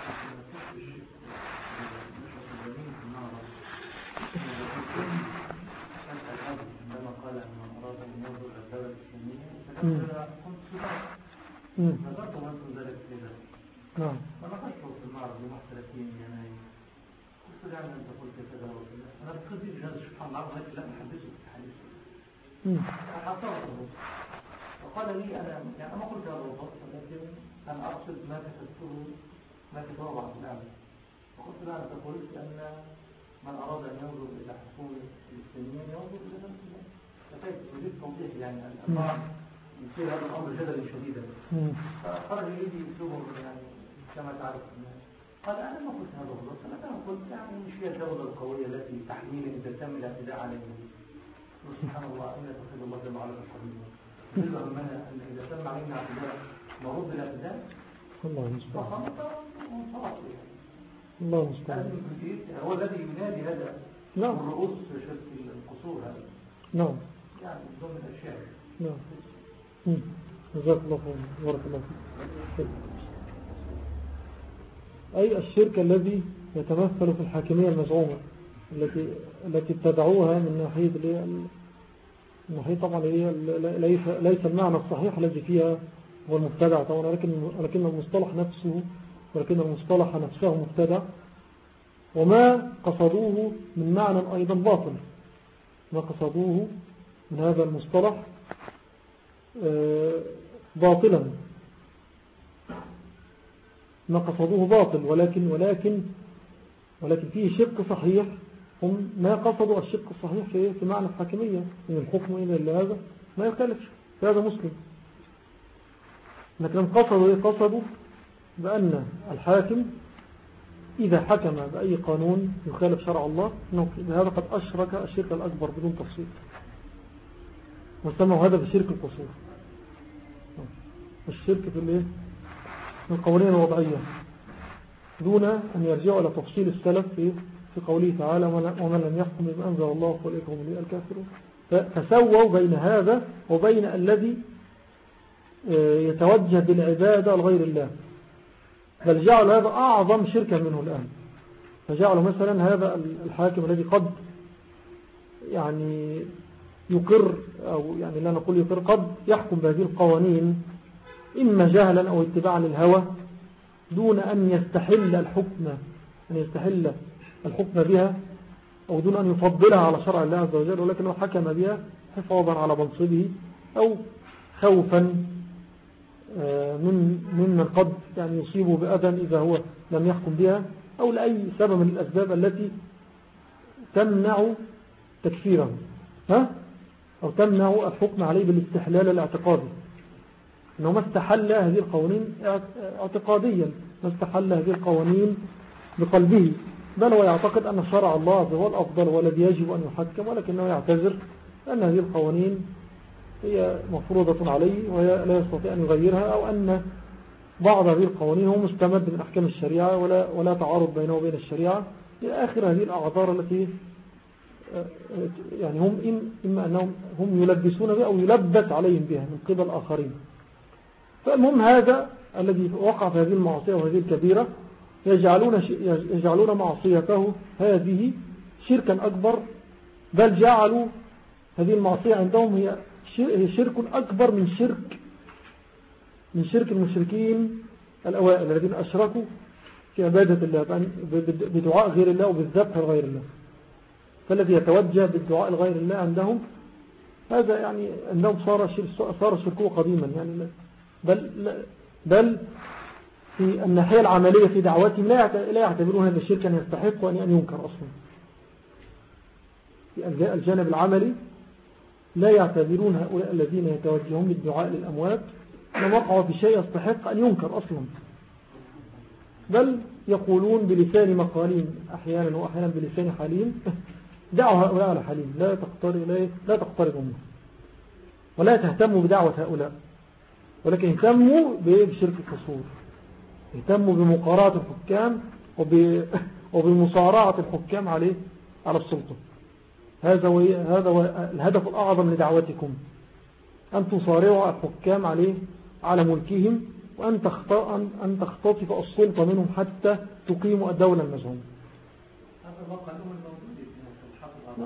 S3: عندما قال أن من أراد أن ينظر إلى الدولة الإسلامية فكنت سباق نظرت وأنتم ذلك في ذلك
S1: نعم
S3: فنقشته في المعرض يوم ثلاثين يناير قلت يعني أنت قلت كذا وكذا أنا بخذ جهاز سبحان الله لكن لا أحدثه في الحديث فحصرته وقال لي أنا يعني أنا قلت هذا الضبط ولكن أنا أقصد ما كتبته ما كتبه بعض الأعلى فقلت لا أنت قلت أن من أراد أن ينظر إلى حكومة الإسلاميين ينظر إلى نفسه فكيف يريد توضيح يعني الأمر يصير هذا الأمر جدلا شديدا فخرج يدي يكتبهم يعني كما تعرف قال أنا ما قلت هذا الضبط أنا قلت يعني مش هي الدولة القوية التي تحميني إذا تم الاعتداء عليهم سبحان الله إن تخذ الله جل وعلا الحبيب بالله منها أن إذا تم علينا اعتداء مرض بالاعتداء
S1: الله المستعان
S3: فخمط
S1: الله المستعان
S3: هو الذي ينادي هذا
S1: نعم
S3: الرؤوس شرك القصور هذا
S1: نعم
S3: يعني ضمن الأشياء
S1: نعم جزاك الله خير بارك الله فيك أي الشرك الذي يتمثل في الحاكمية المزعومة التي التي ابتدعوها من ناحية الناحية طبعا ليس ليس المعنى الصحيح الذي فيها هو المبتدع طبعا ولكن ولكن المصطلح نفسه ولكن المصطلح نفسه مبتدع وما قصدوه من معنى أيضا باطل ما قصدوه من هذا المصطلح باطلا ما قصدوه باطل ولكن ولكن ولكن فيه شرك صحيح، هم ما قصدوا الشرك الصحيح في في معنى الحاكمية من الحكم إلى هذا ما يخالفش، هذا مسلم. لكن قصدوا إيه؟ قصدوا بأن الحاكم إذا حكم بأي قانون يخالف شرع الله هذا قد أشرك الشرك الأكبر بدون تفصيل، وسموا هذا بشرك القصور، الشرك في الايه في القوانين الوضعية، دون أن يرجعوا إلى تفصيل السلف في في قوله تعالى ومن لم يحكم بما أنزل الله فأولئك هم الكافرون. فسووا بين هذا وبين الذي يتوجه بالعبادة لغير الله، بل جعلوا هذا أعظم شركا منه الآن. فجعلوا مثلا هذا الحاكم الذي قد يعني يقر أو يعني لا نقول يقر، قد يحكم بهذه القوانين إما جهلا أو اتباعا للهوى دون أن يستحل الحكم أن يستحل الحكم بها أو دون أن يفضلها على شرع الله عز وجل، ولكنه حكم بها حفاظا على منصبه أو خوفا من ممن قد يعني يصيبه بأذى إذا هو لم يحكم بها، أو لأي سبب من الأسباب التي تمنع تكفيره ها أو تمنع الحكم عليه بالاستحلال الاعتقادي، إنه ما استحل هذه القوانين اعتقاديا، ما استحل هذه القوانين بقلبه، بل هو يعتقد أن شرع الله هو الأفضل والذي يجب أن يحكم، ولكنه يعتذر أن هذه القوانين هي مفروضة عليه ولا يستطيع أن يغيرها، أو أن بعض هذه القوانين هو مستمد من أحكام الشريعة ولا, ولا تعارض بينه وبين الشريعة إلى آخر هذه الأعذار التي يعني هم إما أنهم هم يلبسون بها أو يلبس عليهم بها من قبل آخرين. فالمهم هذا الذي وقع في هذه المعصية وهذه الكبيرة يجعلون, يجعلون معصيته هذه شركا أكبر، بل جعلوا هذه المعصية عندهم هي شرك أكبر من شرك من شرك المشركين الأوائل الذين أشركوا في عبادة الله بدعاء غير الله وبالذبح لغير الله. فالذي يتوجه بالدعاء لغير الله عندهم هذا يعني عندهم صار صار شركه قديما يعني، بل بل في الناحية العملية في دعواتهم لا يعتبرون هذا الشرك أن يستحق وأن ينكر أصلا. في الجانب العملي لا يعتبرون هؤلاء الذين يتوجهون بالدعاء للأموات أن وقعوا في شيء يستحق أن ينكر أصلا، بل يقولون بلسان مقالين أحيانا وأحيانا بلسان حالين دعوا هؤلاء على حالين، لا تقتربوا لا تقتربوا منه ولا تهتموا بدعوة هؤلاء، ولكن اهتموا بشرك القصور، اهتموا بمقارعة الحكام وبمصارعة الحكام عليه على السلطة. هذا هو هذا هو الهدف الأعظم لدعوتكم، أن تصارعوا الحكام عليه على ملكهم، وأن أن تختطف السلطة منهم حتى تقيموا الدولة المزعومة.
S3: هذا الواقع الأمر الموجود في الحق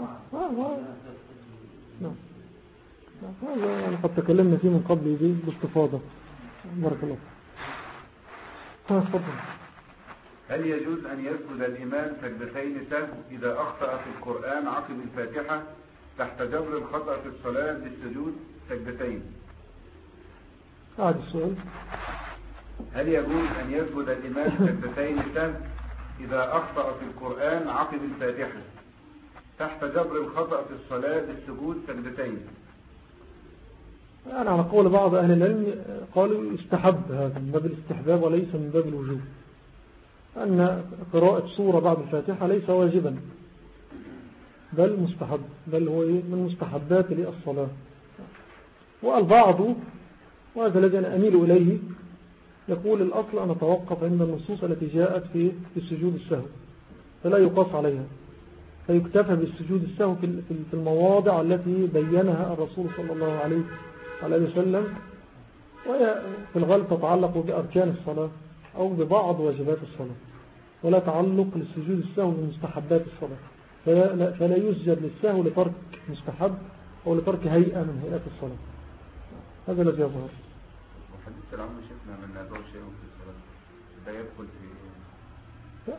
S1: نعم. هذا يعني قد تكلمنا فيه من قبل دي باستفاضة. بارك الله. تفضل.
S4: هل يجوز أن يسجد الإمام سجدتين سهو إذا أخطأ في القرآن عقب الفاتحة تحت جبر الخطأ في الصلاة بالسجود سجدتين؟
S1: أعد السؤال.
S4: هل يجوز أن يسجد الإمام سجدتين سهو إذا أخطأ في القرآن عقب الفاتحة تحت جبر الخطأ في الصلاة بالسجود سجدتين؟
S1: يعني على قول بعض أهل العلم قالوا يستحب هذا من باب الاستحباب وليس من باب الوجوب، أن قراءة سورة بعد الفاتحة ليس واجبا بل مستحب، بل هو من مستحبات للصلاة. والبعض وهذا الذي أنا أميل إليه يقول الأصل أن نتوقف عند النصوص التي جاءت في السجود السهو فلا يقاس عليها، فيكتفى بالسجود السهو في المواضع التي بينها الرسول صلى الله عليه وسلم، وهي في الغالب تتعلق بأركان الصلاة أو ببعض واجبات الصلاة، ولا تعلق للسجود السهو بمستحبات الصلاة، فلا, فلا يسجد للسهو لترك مستحب أو لترك هيئة من هيئات الصلاة. هذا الذي يظهر.
S4: وحديث العام شفنا من نادر شيء في الصلاة ده يدخل في
S3: ما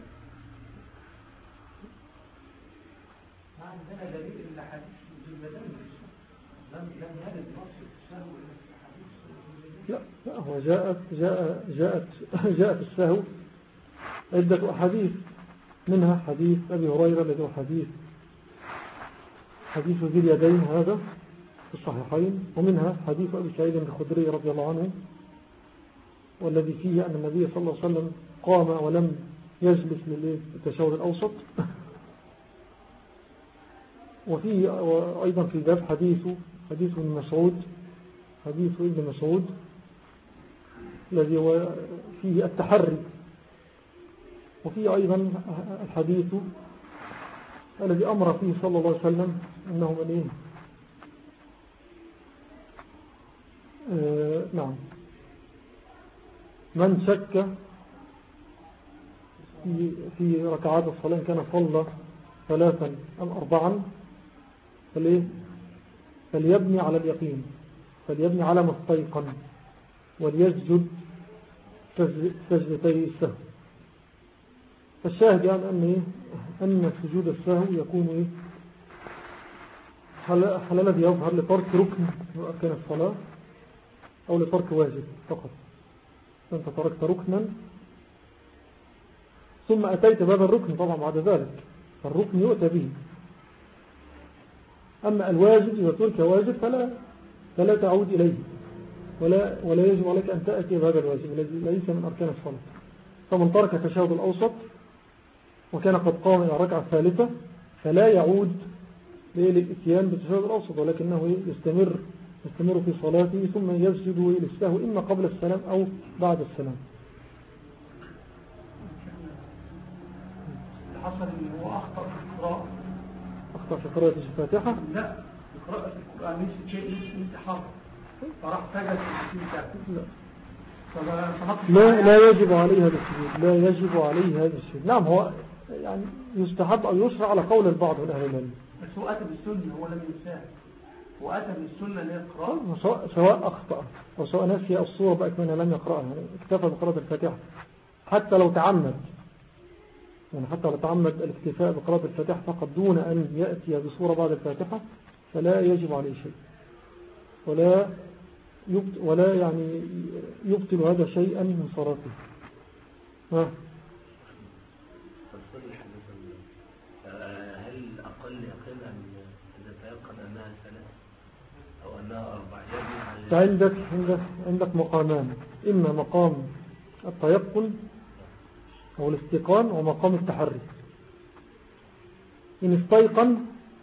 S3: عندنا دليل إلا حديث البدن لم يرد نص السهو إلى الحديث.
S1: لا لا هو جاءت جاء جاءت جاءت السهو عدة أحاديث، منها حديث أبي هريرة الذي هو حديث حديث ذي اليدين هذا في الصحيحين، ومنها حديث أبي سعيد الخدري رضي الله عنه والذي فيه أن النبي صلى الله عليه وسلم قام ولم يجلس للتشهد الأوسط. وفيه أيضا في الباب حديث حديث ابن مسعود حديث ابن مسعود الذي هو فيه التحري. وفيه أيضا الحديث الذي أمر فيه صلى الله عليه وسلم أنه من إيه آه نعم من شك في, في ركعات الصلاة كان صلى ثلاثا أم أربعا فليه فليبني على اليقين، فليبني على ما استيقن، وليسجد سجدتي السهو. فالشاهد يعني أن, إيه؟ أن سجود السهو يكون إيه؟ هل الذي يظهر لترك ركن من أركان الصلاة أو لترك واجب فقط. أنت تركت ركنا ثم أتيت بهذا الركن طبعا بعد ذلك فالركن يؤتى به. أما الواجب إذا ترك واجب فلا, فلا تعود إليه ولا, ولا يجب عليك أن تأتي بهذا الواجب الذي ليس من أركان الصلاة. فمن ترك التشهد الأوسط وكان قد قام إلى ركعة ثالثة فلا يعود للإتيان بالتشهد الأوسط، ولكنه يستمر يستمر في صلاته ثم يسجد للسهو إما قبل السلام أو بعد السلام.
S3: حصل إنه هو أخطأ في القراءة
S1: أخطأ في قراءة الفاتحة؟
S3: لا، في قراءة القرآن نفس شيء نفس حرف فراح سجد في السجود.
S1: لا لا يجب عليه هذا السجود، لا يجب عليه هذا السجود. نعم هو يعني يستحب أو يشرع على قول البعض من أهل العلم،
S3: بس هو أتى بالسنة، هو لم ينساه، هو أتى بالسنة للقراءة
S1: سواء, سواء أخطأ أو سواء نسي الصورة بأكملها لم يقرأها، يعني اكتفى بقراءة الفاتحة حتى لو تعمد، يعني حتى لو تعمد الاكتفاء بقراءة الفاتحة فقط دون أن يأتي بصورة بعد الفاتحة فلا يجب عليه شيء، ولا يبطل ولا يعني يبطل هذا شيئا من صلاته. ها
S5: هل أقل يقين أن تتيقن أنها ثلاث أو أنها أربع؟
S1: عندك عندك عندك مقامان، إما مقام التيقن أو الاستيقان ومقام التحري. إن استيقن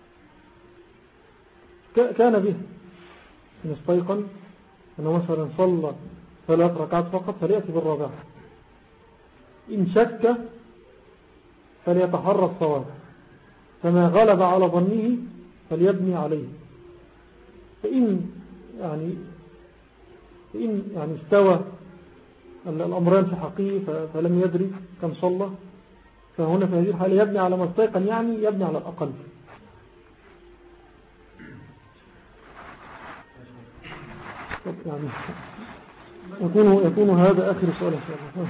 S1: كان به، إن استيقن أنه مثلا صلى ثلاث ركعات فقط فليأتي بالرابعة. إن شك فليتحرى الصواب، فما غلب على ظنه فليبني عليه. فإن يعني فإن يعني استوى الأمران في حقه فلم يدري كم صلى، فهنا في هذه الحالة يبني على ما استيقن، يعني يبني على الأقل. يعني يكون, يكون هذا آخر سؤال إن شاء الله.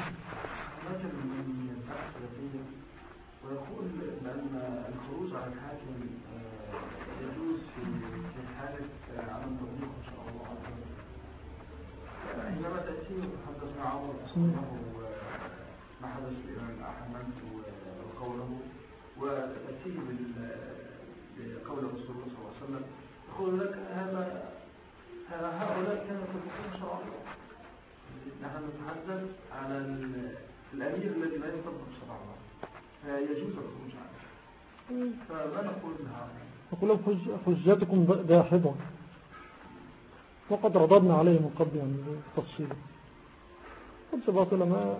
S3: ويقول بأن الخروج على الحاكم يجوز في حالة عدم تطبيق إن شاء الله عز وجل. عندما تأتي وتحدثنا عمر أنه ما حدث الإمام أحمد وقوله وتأتيه بقول رسول الله صلى الله عليه وسلم يقول لك هذا هؤلاء كانوا يطبقون شرع الله. نحن نتحدث على الأمير الذي لا يطبق شرع الله فيجوز الخروج عنه، فما نقول لها؟
S1: نقول لهم حجتكم داحضة، وقد رددنا عليه من قبل يعني تفصيلا. قد سبعت لما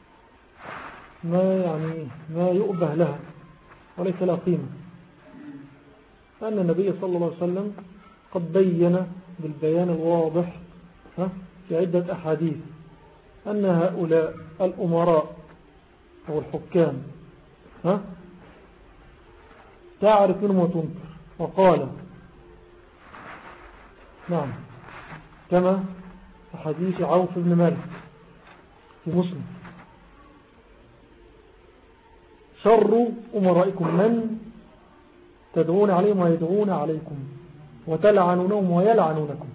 S1: ما يعني ما يؤبه لها وليس لها قيمة، فأن النبي صلى الله عليه وسلم قد بين بالبيان الواضح في عدة أحاديث أن هؤلاء الأمراء أو الحكام ها تعرف منهم وتنكر، وقال نعم كما في حديث عوف بن مالك في مسلم: شر أمرائكم من تدعون عليهم ويدعون عليكم وتلعنونهم ويلعنونكم.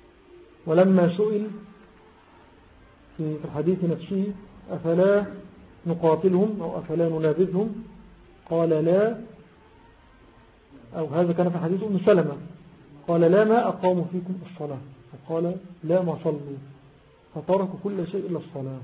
S1: ولما سئل في الحديث نفسه: أفلا نقاتلهم أو أفلا ننابذهم؟ قال لا، أو هذا كان في حديث أم سلمة، قال لا ما أقاموا فيكم الصلاة، وقال لا ما صلوا، فتركوا كل شيء إلا الصلاة.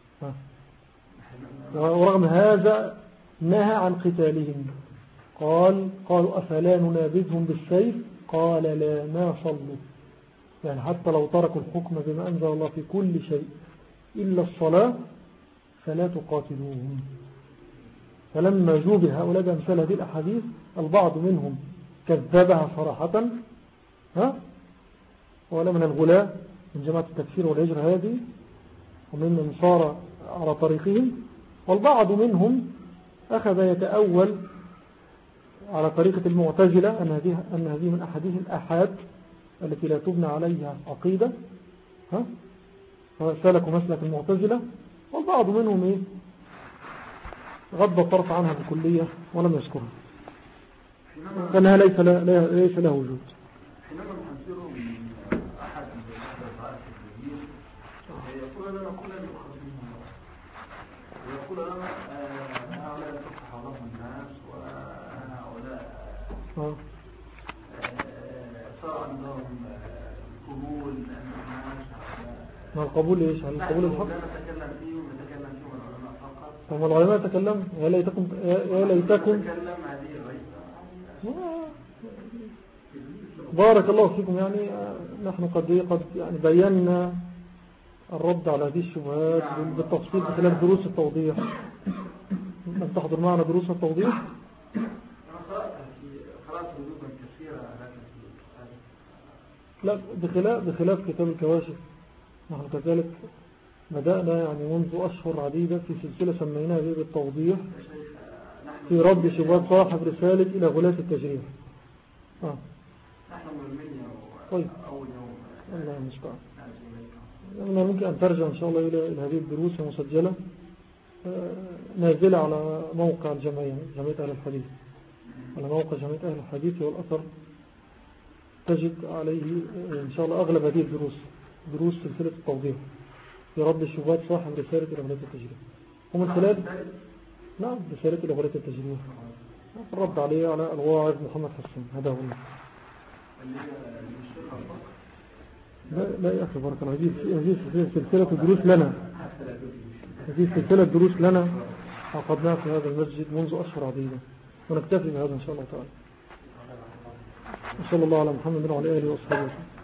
S1: ورغم هذا نهى عن قتالهم، قال قالوا أفلا ننابذهم بالسيف؟ قال لا ما صلوا. يعني حتى لو تركوا الحكم بما أنزل الله في كل شيء إلا الصلاة فلا تقاتلوهم. فلما جوب هؤلاء بأمثال هذه الأحاديث البعض منهم كذبها صراحة، ها ولا من الغلاة من جماعة التكفير والهجرة هذه ومن صار على طريقهم، والبعض منهم أخذ يتأول على طريقة المعتزلة أن هذه أن هذه من أحاديث الآحاد التي لا تبنى عليها عقيدة، ها فسلكوا مسلك المعتزلة، والبعض منهم إيه غض الطرف عنها بكلية ولم يذكرها، فإنها ليس ليس له وجود.
S3: حينما نحذرهم من أحد من الطائف الجديد يقول لنا كلنا يؤخذ منهم ويقول لنا هؤلاء تفتح لهم الناس وهؤلاء صار عندهم قبول الناس.
S1: ما القبول إيش؟ هل القبول الحق؟
S3: لا نتكلم فيه ونتكلم فيه العلماء فقط.
S1: طب العلماء تكلم، يا ليتكم يا ليتكم بارك الله فيكم. يعني نحن قد قد يعني بينا الرد على هذه الشبهات بالتفصيل في خلال دروس التوضيح. لم تحضر معنا دروس التوضيح؟ لا، بخلاف بخلاف كتاب الكواشف نحن كذلك بدأنا يعني منذ أشهر عديدة في سلسلة سميناها به بالتوضيح في رد شبهات صاحب رسالة إلى غلاة التجريح. آه.
S3: نحن مؤمنين
S1: طيب.
S3: أول يوم
S1: الله المستعان. أنا ممكن أن ترجع إن شاء الله إلى هذه الدروس المسجلة نازلة على موقع الجمعية جمعية أهل الحديث، على موقع جمعية أهل الحديث والأثر تجد عليه إن شاء الله أغلب هذه الدروس، دروس سلسلة التوضيح في رد الشبهات صاحب رسالة إلى غلاة التجريح، ومن خلال نعم رسالة إلى غلاة التجريح الرد عليه على الواعظ محمد حسن. هذا هو. لا لا يا أخي بارك الله، هذه سلسلة دروس لنا، هذه سلسلة دروس لنا عقدناها في هذا المسجد منذ أشهر عديدة، ونكتفي بهذا إن شاء الله تعالى. إن شاء الله على محمد وعلى آله وصحبه.